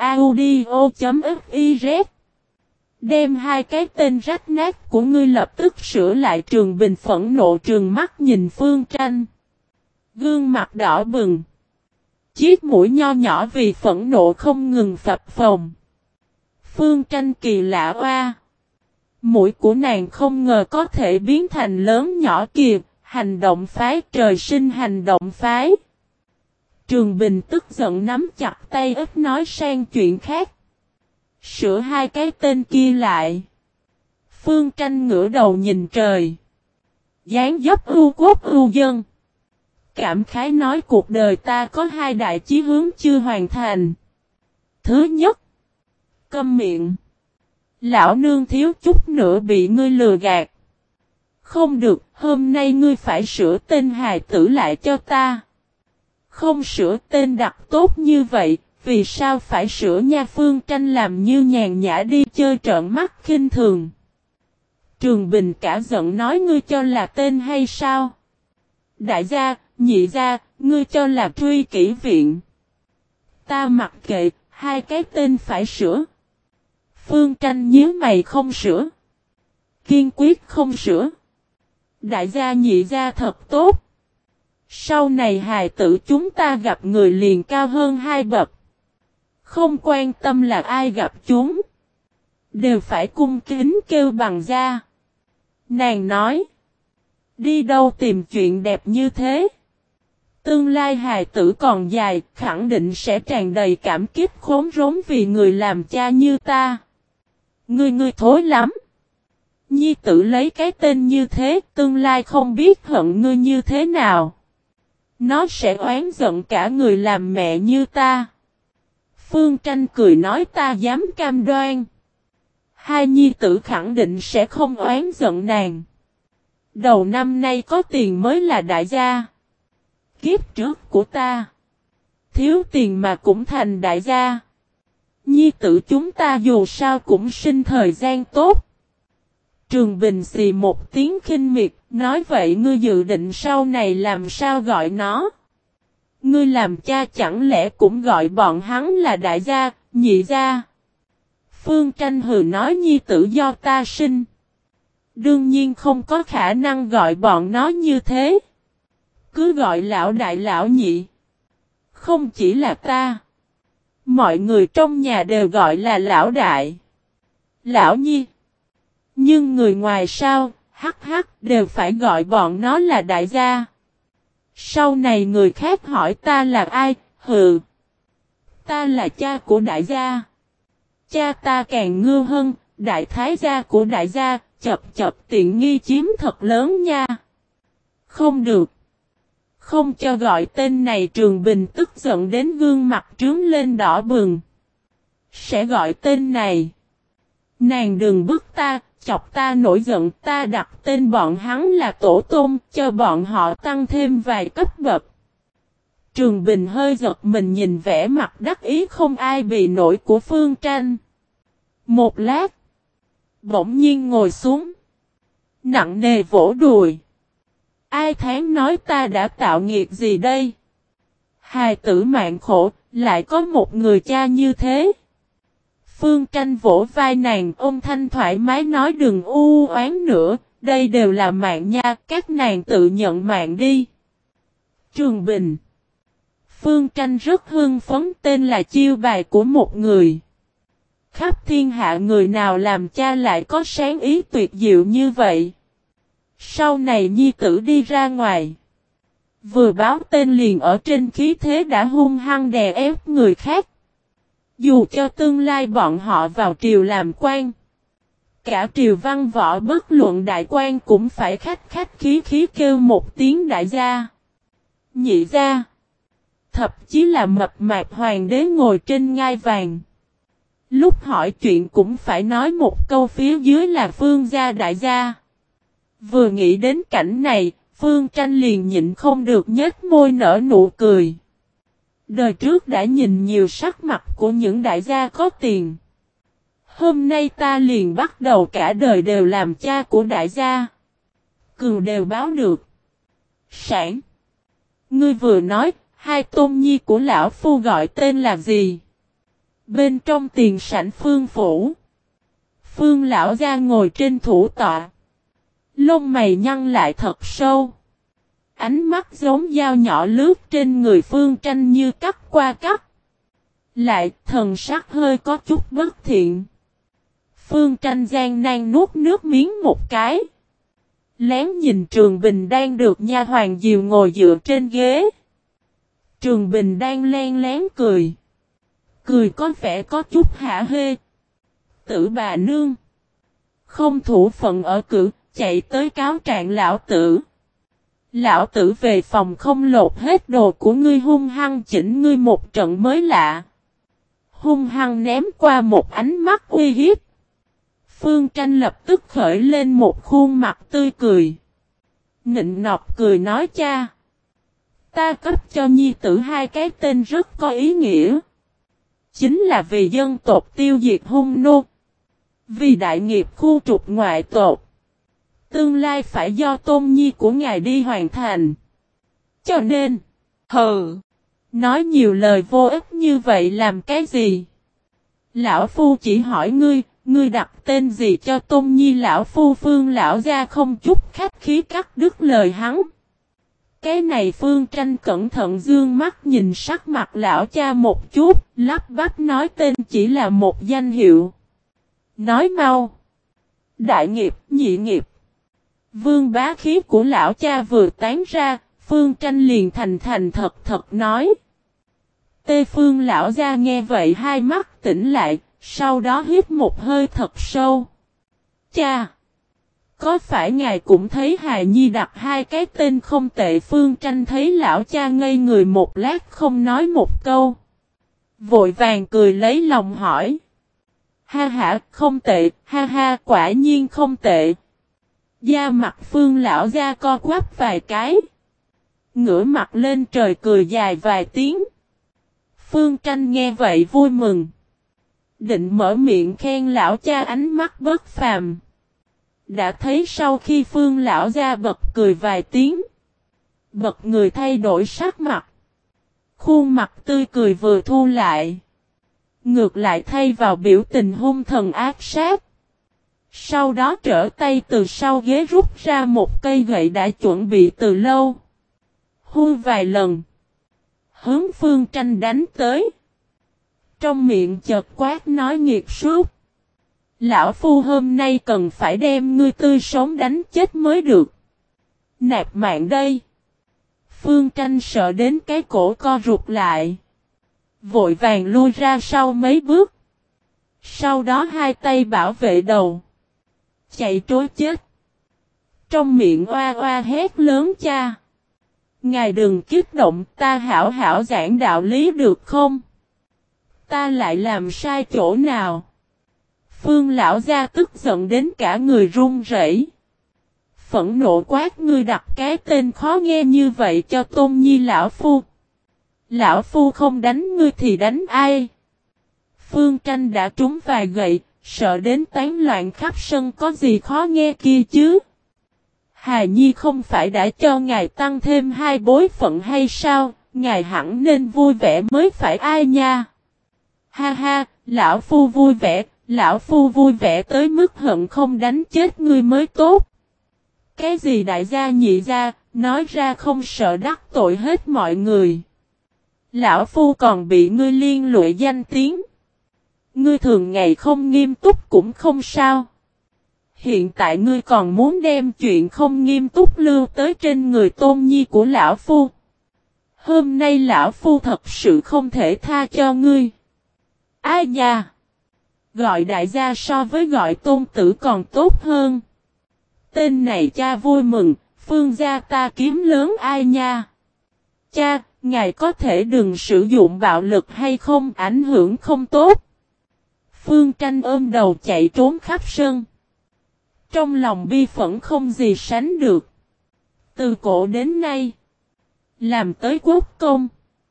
audio.fiz. Đem hai cái tên rách nát của ngươi lập tức sửa lại. Trường Bình phẫn nộ trừng mắt nhìn Phương Tranh. Gương mặt đỏ bừng. Chiếc mũi nho nhỏ vì phẫn nộ không ngừng phập phồng. Phương Tranh kỳ lạ oa. Mũi của nàng không ngờ có thể biến thành lớn nhỏ kìa. Hành động phái, trời sinh hành động phái. Trường Bình tức giận nắm chặt tay ít nói sang chuyện khác. Sửa hai cái tên kia lại. Phương Tranh ngửa đầu nhìn trời. Dáng dấp ưu quốc ưu dân. Cảm khái nói cuộc đời ta có hai đại chí hướng chưa hoàn thành. Thứ nhất. Câm miệng. Lão nương thiếu chút nữa bị ngươi lừa gạt. Không được, hôm nay ngươi phải sửa tên hài tử lại cho ta. Không sửa tên đặt tốt như vậy, vì sao phải sửa nha? Phương Tranh làm như nhàn nhã đi chơi trợn mắt khinh thường. Trường Bình cả giận nói ngươi cho là tên hay sao? Đại gia, nhị gia, ngươi cho là truy kỷ viện. Ta mặc kệ, hai cái tên phải sửa. Phương Tranh nhíu mày không sửa. Kiên quyết không sửa. Đại gia nhị gia thật tốt. Sau này hài tử chúng ta gặp người liền cao hơn hai bậc. Không quan tâm là ai gặp chúng. Đều phải cung kính kêu bằng gia. Nàng nói. Đi đâu tìm chuyện đẹp như thế. Tương lai hài tử còn dài, khẳng định sẽ tràn đầy cảm kích khốn rốn vì người làm cha như ta. Ngươi thối lắm. Nhi tử lấy cái tên như thế, tương lai không biết hận ngươi như thế nào. Nó sẽ oán giận cả người làm mẹ như ta. Phương Tranh cười nói ta dám cam đoan. Hai nhi tử khẳng định sẽ không oán giận nàng. Đầu năm nay có tiền mới là đại gia. Kiếp trước của ta. Thiếu tiền mà cũng thành đại gia. Nhi tử chúng ta dù sao cũng sinh thời gian tốt. Trường Bình xì một tiếng khinh miệt, nói vậy ngươi dự định sau này làm sao gọi nó? Ngươi làm cha chẳng lẽ cũng gọi bọn hắn là đại gia, nhị gia? Phương Tranh hừ nói nhi tử do ta sinh. Đương nhiên không có khả năng gọi bọn nó như thế. Cứ gọi lão đại lão nhị. Không chỉ là ta. Mọi người trong nhà đều gọi là lão đại. Lão nhi. Nhưng người ngoài sao, hắc đều phải gọi bọn nó là đại gia. Sau này người khác hỏi ta là ai, hừ. Ta là cha của đại gia. Cha ta càng ngưu hơn, đại thái gia của đại gia, chập tiện nghi chiếm thật lớn nha. Không được. Không cho gọi tên này. Trường Bình tức giận đến gương mặt trướng lên đỏ bừng. Sẽ gọi tên này. Nàng đừng bức ta, chọc ta nổi giận, ta đặt tên bọn hắn là tổ tông, cho bọn họ tăng thêm vài cấp bậc. Trường Bình hơi giật mình nhìn vẻ mặt đắc ý không ai bị nổi của Phương Tranh. Một lát, bỗng nhiên ngồi xuống, nặng nề vỗ đùi. Ai thán nói ta đã tạo nghiệt gì đây? Hài tử mạng khổ, lại có một người cha như thế. Phương Tranh vỗ vai nàng, ôm thanh thoải mái nói đừng u oán nữa, đây đều là mạng nha, các nàng tự nhận mạng đi. Trường Bình. Phương Tranh rất hưng phấn, tên là chiêu bài của một người. Khắp thiên hạ người nào làm cha lại có sáng ý tuyệt diệu như vậy. Sau này nhi tử đi ra ngoài. Vừa báo tên liền ở trên khí thế đã hung hăng đè ép người khác. Dù cho tương lai bọn họ vào triều làm quan. Cả triều văn võ bất luận đại quan cũng phải khách khí kêu một tiếng đại gia. Nhị gia. Thậm chí là mập mạp hoàng đế ngồi trên ngai vàng. Lúc hỏi chuyện cũng phải nói một câu phía dưới là Phương gia đại gia. Vừa nghĩ đến cảnh này, Phương Tranh liền nhịn không được nhếch môi nở nụ cười. Đời trước đã nhìn nhiều sắc mặt của những đại gia có tiền. Hôm nay ta liền bắt đầu cả đời đều làm cha của đại gia. Cừu đều báo được. Sản. Ngươi vừa nói, hai tôn nhi của lão phu gọi tên là gì? Bên trong tiền sảnh Phương phủ. Phương lão gia ngồi trên thủ tọa. Lông mày nhăn lại thật sâu. Ánh mắt giống dao nhỏ lướt trên người Phương Tranh như cắt qua cắt. Lại thần sắc hơi có chút bất thiện. Phương Tranh gian nan nuốt nước miếng một cái. Lén nhìn Trường Bình đang được nha hoàn dìu ngồi dựa trên ghế. Trường Bình đang len lén cười. Cười có vẻ có chút hả hê. Tử bà nương. Không thủ phận ở cử, chạy tới cáo trạng lão tử. Lão tử về phòng không lột hết đồ của ngươi, hung hăng chỉnh ngươi một trận mới lạ. Hung hăng ném qua một ánh mắt uy hiếp. Phương Tranh lập tức khởi lên một khuôn mặt tươi cười. Nịnh nọt cười nói cha. Ta cấp cho nhi tử hai cái tên rất có ý nghĩa. Chính là vì dân tộc tiêu diệt hung nô. Vì đại nghiệp khu trục ngoại tộc. Tương lai phải do tôn nhi của ngài đi hoàn thành. Cho nên, nói nhiều lời vô ích như vậy làm cái gì? Lão phu chỉ hỏi ngươi, ngươi đặt tên gì cho tôn nhi? Lão phu Phương lão gia không chút khách khí cắt đứt lời hắn. Cái này Phương Tranh cẩn thận dương mắt nhìn sắc mặt lão cha một chút, lắp bắp nói tên chỉ là một danh hiệu. Nói mau. Đại nghiệp, nhị nghiệp. Vương bá khí của lão cha vừa tán ra, Phương Tranh liền thành thật nói. Tê Phương lão gia nghe vậy hai mắt tỉnh lại, sau đó hít một hơi thật sâu. Cha! Có phải ngài cũng thấy hài nhi đặt hai cái tên không tệ? Phương Tranh thấy lão cha ngây người một lát không nói một câu. Vội vàng cười lấy lòng hỏi. Ha ha, không tệ, ha ha, quả nhiên không tệ. Da mặt Phương lão gia co quắp vài cái. Ngửa mặt lên trời cười dài vài tiếng. Phương Tranh nghe vậy vui mừng. Định mở miệng khen lão cha ánh mắt bất phàm. Đã thấy sau khi Phương lão gia bật cười vài tiếng. Bật người thay đổi sắc mặt. Khuôn mặt tươi cười vừa thu lại. Ngược lại thay vào biểu tình hung thần ác sát. Sau đó trở tay từ sau ghế rút ra một cây gậy đã chuẩn bị từ lâu. Hung vài lần. Hướng Phương Tranh đánh tới. Trong miệng chợt quát nói nghiệt súc. Lão phu hôm nay cần phải đem ngươi tươi sống đánh chết mới được. Nạp mạng đây. Phương Tranh sợ đến cái cổ co rụt lại. Vội vàng lui ra sau mấy bước. Sau đó hai tay bảo vệ đầu. Chạy trối chết. Trong miệng oa oa hét lớn cha. Ngài đừng kích động, ta hảo hảo giảng đạo lý được không? Ta lại làm sai chỗ nào? Phương lão gia tức giận đến cả người run rẩy. Phẫn nộ quát, ngươi đặt cái tên khó nghe như vậy cho tôn nhi lão phu. Lão phu không đánh ngươi thì đánh ai? Phương Tranh đã trúng vài gậy, sợ đến tán loạn khắp sân, có gì khó nghe kia chứ? Hà Nhi không phải đã cho ngài tăng thêm 2 bối phận hay sao? Ngài hẳn nên vui vẻ mới phải ai nha? Ha ha, lão phu vui vẻ, lão phu vui vẻ tới mức hận không đánh chết ngươi mới tốt. Cái gì đại gia nhị gia, nói ra không sợ đắc tội hết mọi người. Lão phu còn bị ngươi liên lụy danh tiếng. Ngươi thường ngày không nghiêm túc cũng không sao. Hiện tại ngươi còn muốn đem chuyện không nghiêm túc lưu tới trên người tôn nhi của lão phu. Hôm nay lão phu thật sự không thể tha cho ngươi. Ai nha? Gọi đại gia so với gọi tôn tử còn tốt hơn. Tên này cha vui mừng, Phương gia ta kiếm lớn ai nha? Cha, ngài có thể đừng sử dụng bạo lực hay không, ảnh hưởng không tốt. Phương Tranh ôm đầu chạy trốn khắp sân. Trong lòng bi phẫn không gì sánh được. Từ cổ đến nay, làm tới quốc công.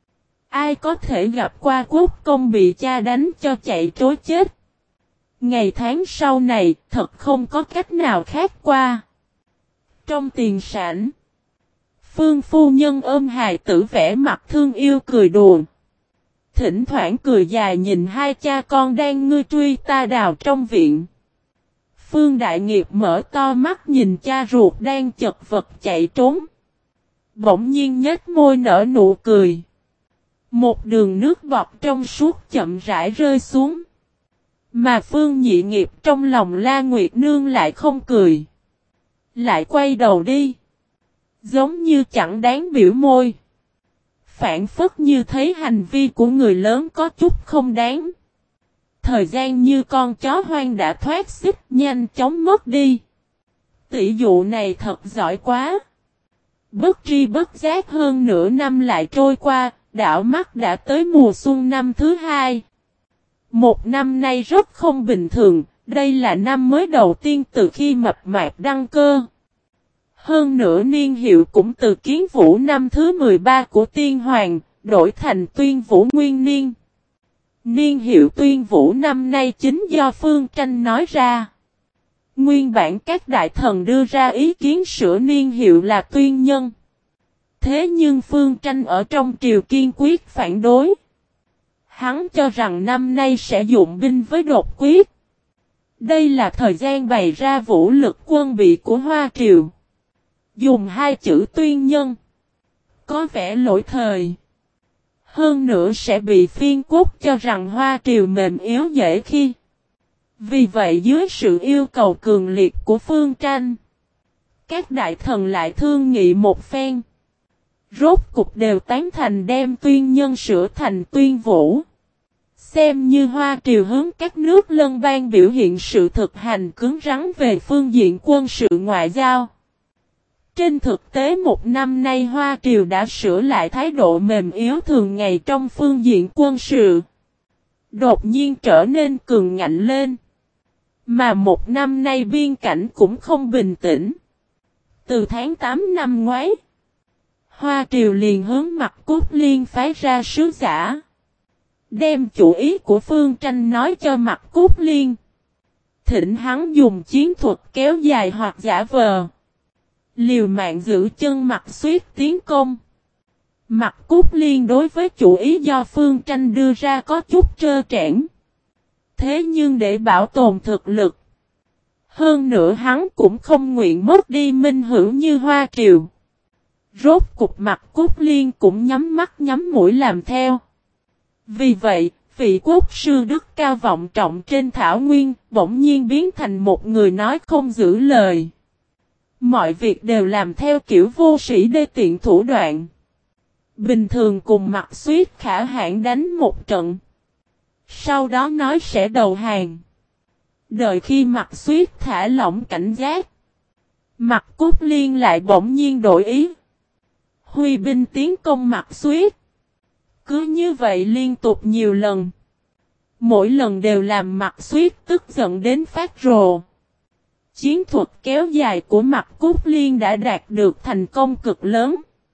Ai có thể gặp qua quốc công bị cha đánh cho chạy trối chết. Ngày tháng sau này thật không có cách nào khác qua. Trong tiền sảnh, Phương phu nhân ôm hài tử vẻ mặt thương yêu cười đùa. Thỉnh thoảng cười dài nhìn hai cha con đang ngươi truy ta đào trong viện. Phương Đại Nghiệp mở to mắt nhìn cha ruột đang chật vật chạy trốn. Bỗng nhiên nhếch môi nở nụ cười. Một đường nước bọt trong suốt chậm rãi rơi xuống. Mà Phương Nhị Nghiệp trong lòng La Nguyệt Nương lại không cười. Lại quay đầu đi. Giống như chẳng đáng biểu môi. Phản phất như thấy hành vi của người lớn có chút không đáng. Thời gian như con chó hoang đã thoát xích nhanh chóng mất đi. Tỷ dụ này thật giỏi quá. Bất tri bất giác hơn nửa năm lại trôi qua, đảo mắt đã tới mùa xuân năm thứ hai. Một năm nay rất không bình thường, đây là năm mới đầu tiên từ khi mập mạp đăng cơ. Hơn nữa niên hiệu cũng từ Kiến Vũ năm thứ 13 của Tiên Hoàng, đổi thành Tuyên Vũ Nguyên Niên. Niên hiệu Tuyên Vũ năm nay chính do Phương Tranh nói ra. Nguyên bản các đại thần đưa ra ý kiến sửa niên hiệu là Tuyên Nhân. Thế nhưng Phương Tranh ở trong triều kiên quyết phản đối. Hắn cho rằng năm nay sẽ dụng binh với đột quyết. Đây là thời gian bày ra vũ lực quân bị của Hoa Triều. Dùng hai chữ Tuyên Nhân. Có vẻ lỗi thời. Hơn nữa sẽ bị phiên quốc cho rằng Hoa Triều mềm yếu dễ khi. Vì vậy dưới sự yêu cầu cường liệt của Phương Tranh, các đại thần lại thương nghị một phen. Rốt cục đều tán thành đem Tuyên Nhân sửa thành Tuyên Vũ. Xem như Hoa Triều hướng các nước lân bang biểu hiện sự thực hành cứng rắn về phương diện quân sự ngoại giao. Trên thực tế một năm nay Hoa Triều đã sửa lại thái độ mềm yếu thường ngày trong phương diện quân sự. Đột nhiên trở nên cường ngạnh lên. Mà một năm nay biên cảnh cũng không bình tĩnh. Từ tháng 8 năm ngoái, Hoa Triều liền hướng Mặc Cốt Liên phái ra sứ giả. Đem chủ ý của Phương Tranh nói cho Mặc Cốt Liên. Thỉnh hắn dùng chiến thuật kéo dài hoặc giả vờ. Liều mạng giữ chân Mặc Xuyết tiến công. Mặc Cốt Liên đối với chủ ý do Phương Tranh đưa ra có chút trơ trẽn. Thế nhưng để bảo tồn thực lực. Hơn nữa hắn cũng không nguyện mất đi minh hữu như Hoa Triều. Rốt cục Mặc Cốt Liên cũng nhắm mắt nhắm mũi làm theo. Vì vậy, vị quốc sư đức cao vọng trọng trên thảo nguyên bỗng nhiên biến thành một người nói không giữ lời. Mọi việc đều làm theo kiểu vô sĩ đê tiện thủ đoạn. Bình thường cùng Mặc Xuyết khả hãn đánh một trận. Sau đó nói sẽ đầu hàng. Đợi khi Mặc Xuyết thả lỏng cảnh giác. Mặc Cốt Liên lại bỗng nhiên đổi ý. Huy binh tiến công Mặc Xuyết. Cứ như vậy liên tục nhiều lần. Mỗi lần đều làm Mặc Xuyết tức giận đến phát rồ. Chiến thuật kéo dài của Mặc Cốt Liên đã đạt được thành công cực lớn.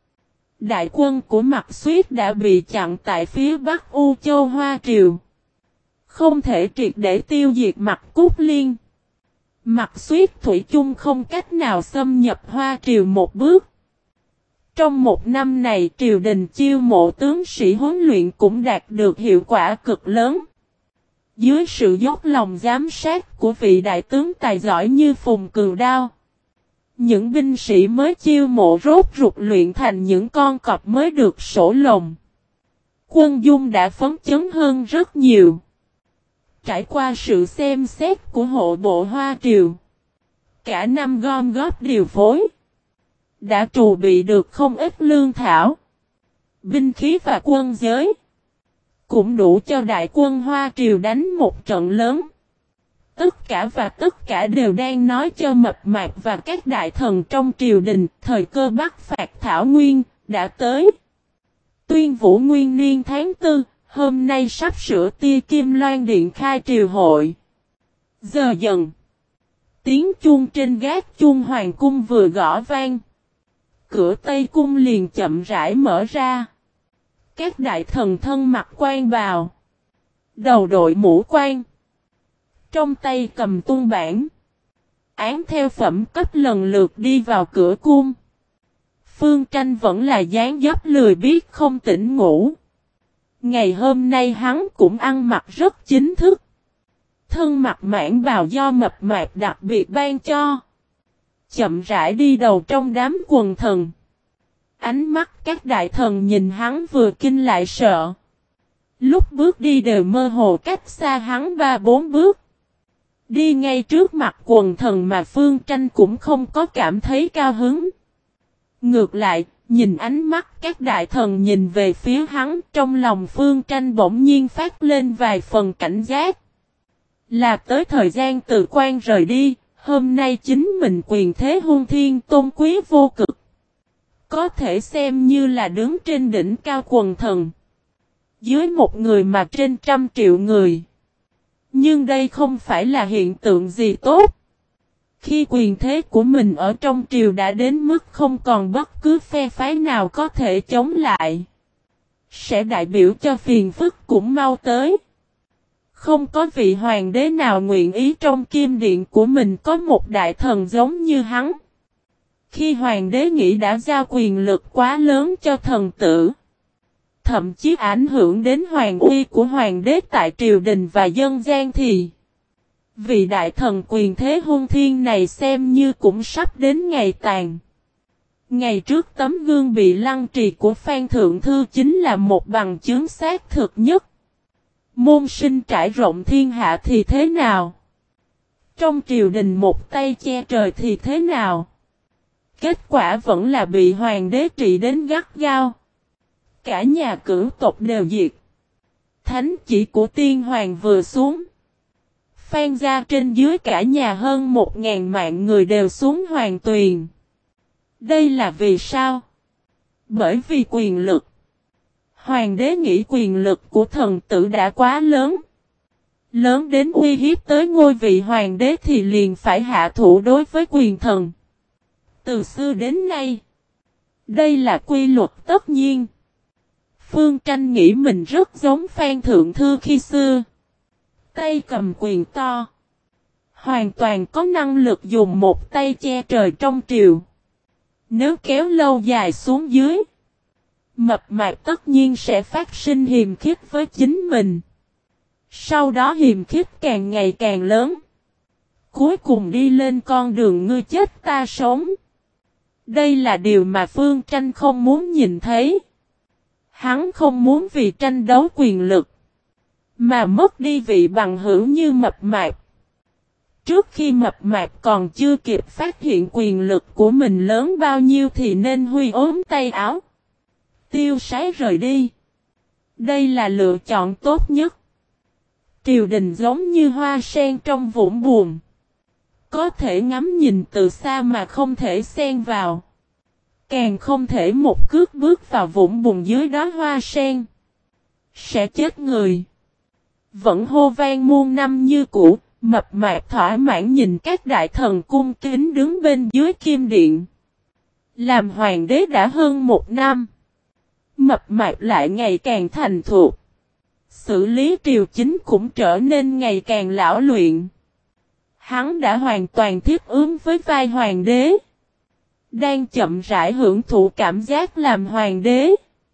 Đại quân của Mặc Xuyết đã bị chặn tại phía bắc U Châu Hoa Triều. Không thể triệt để tiêu diệt Mặc Cốt Liên. Mặc Xuyết thủy chung không cách nào xâm nhập Hoa Triều một bước. Trong một năm này triều đình chiêu mộ tướng sĩ huấn luyện cũng đạt được hiệu quả cực lớn. Dưới sự dốc lòng giám sát của vị đại tướng tài giỏi như Phùng Cừu Đao. Những binh sĩ mới chiêu mộ rốt rụt luyện thành những con cọp mới được sổ lồng. Quân dung đã phấn chấn hơn rất nhiều. Trải qua sự xem xét của hộ bộ Hoa Triều. Cả năm gom góp điều phối. Đã trù bị được không ít lương thảo. Binh khí và quân giới. Cũng đủ cho đại quân Hoa Triều đánh một trận lớn. Tất cả đều đang nói cho mập mạp và các đại thần trong triều đình, thời cơ bắt phạt Thảo Nguyên, đã tới. Tuyên Vũ Nguyên Niên tháng 4, Hôm nay sắp sửa tia Kim Loan Điện khai triều hội. Giờ dần. Tiếng chuông trên gác chuông hoàng cung vừa gõ vang. Cửa Tây Cung liền chậm rãi mở ra. Các đại thần thân mặc quan bào. Đầu đội mũ quan. Trong tay cầm tung bản. Án theo phẩm cấp lần lượt đi vào cửa cung. Phương Tranh vẫn là dáng dấp lười biếng không tỉnh ngủ. Ngày hôm nay hắn cũng ăn mặc rất chính thức. Thân mặc mãn bào do mập mạp đặc biệt ban cho. Chậm rãi đi đầu trong đám quần thần. Ánh mắt các đại thần nhìn hắn vừa kinh lại sợ. Lúc bước đi đều mơ hồ cách xa hắn 3-4 bước. Đi ngay trước mặt quần thần mà Phương Tranh cũng không có cảm thấy cao hứng. Ngược lại, nhìn ánh mắt các đại thần nhìn về phía hắn, trong lòng Phương Tranh bỗng nhiên phát lên vài phần cảnh giác. Là tới thời gian từ quan rời đi, hôm nay chính mình quyền thế hung thiên tôn quý vô cực. Có thể xem như là đứng trên đỉnh cao quần thần. Dưới một người mà trên 100 triệu người. Nhưng đây không phải là hiện tượng gì tốt. Khi quyền thế của mình ở trong triều đã đến mức không còn bất cứ phe phái nào có thể chống lại. Sẽ đại biểu cho phiền phức cũng mau tới. Không có vị hoàng đế nào nguyện ý trong kim điện của mình có một đại thần giống như hắn. Khi hoàng đế nghĩ đã giao quyền lực quá lớn cho thần tử. Thậm chí ảnh hưởng đến hoàng uy của hoàng đế tại triều đình và dân gian thì vị đại thần quyền thế hung thiên này xem như cũng sắp đến ngày tàn. Ngày trước tấm gương bị lăng trì của Phan Thượng Thư chính là một bằng chứng xác thực nhất. Môn sinh trải rộng thiên hạ thì thế nào? Trong triều đình một tay che trời thì thế nào? Kết quả vẫn là bị hoàng đế trị đến gắt gao. Cả nhà cửu tộc đều diệt. Thánh chỉ của tiên hoàng vừa xuống. Phan gia trên dưới cả nhà hơn 1.000 mạng người đều xuống hoàng tuyền. Đây là vì sao? Bởi vì quyền lực. Hoàng đế nghĩ quyền lực của thần tử đã quá lớn. Lớn đến uy hiếp tới ngôi vị hoàng đế thì liền phải hạ thủ đối với quyền thần. Từ xưa đến nay. Đây là quy luật tất nhiên. Phương Tranh nghĩ mình rất giống Phan Thượng Thư khi xưa. Tay cầm quyền to. Hoàn toàn có năng lực dùng một tay che trời trong triều. Nếu kéo lâu dài xuống dưới. Mập mạp tất nhiên sẽ phát sinh hiềm khích với chính mình. Sau đó hiềm khích càng ngày càng lớn. Cuối cùng đi lên con đường ngươi chết ta sống. Đây là điều mà Phương Tranh không muốn nhìn thấy. Hắn không muốn vì tranh đấu quyền lực. Mà mất đi vị bằng hữu như mập mạp. Trước khi mập mạp còn chưa kịp phát hiện quyền lực của mình lớn bao nhiêu thì nên huy ốm tay áo. Tiêu sái rời đi. Đây là lựa chọn tốt nhất. Triều đình giống như hoa sen trong vũng buồn. Có thể ngắm nhìn từ xa mà không thể xen vào. Càng không thể một cước bước vào vũng bùn dưới đó hoa sen. Sẽ chết người. Vẫn hô vang muôn năm như cũ, mập mạp thỏa mãn nhìn các đại thần cung kính đứng bên dưới kim điện. Làm hoàng đế đã hơn 1 năm. Mập mạp lại ngày càng thành thục. Xử lý triều chính cũng trở nên ngày càng lão luyện. Hắn đã hoàn toàn thiết ứng với vai hoàng đế. Đang chậm rãi hưởng thụ cảm giác làm hoàng đế.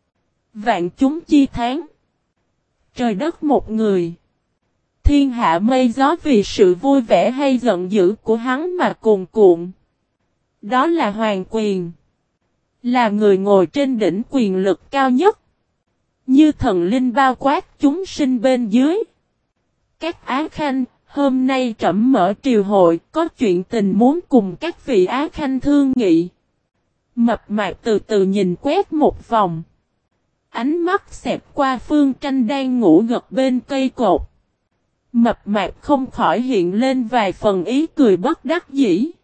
Vạn chúng chi tháng. Trời đất một người. Thiên hạ mây gió vì sự vui vẻ hay giận dữ của hắn mà cuồn cuộn. Đó là hoàng quyền. Là người ngồi trên đỉnh quyền lực cao nhất. Như thần linh bao quát chúng sinh bên dưới. Các á khanh, hôm nay trẫm mở triều hội, có chuyện tình muốn cùng các vị á khanh thương nghị. Mập mạp từ từ nhìn quét một vòng. Ánh mắt xẹt qua Phương Tranh đang ngủ gật bên cây cột. Mập mạp không khỏi hiện lên vài phần ý cười bất đắc dĩ.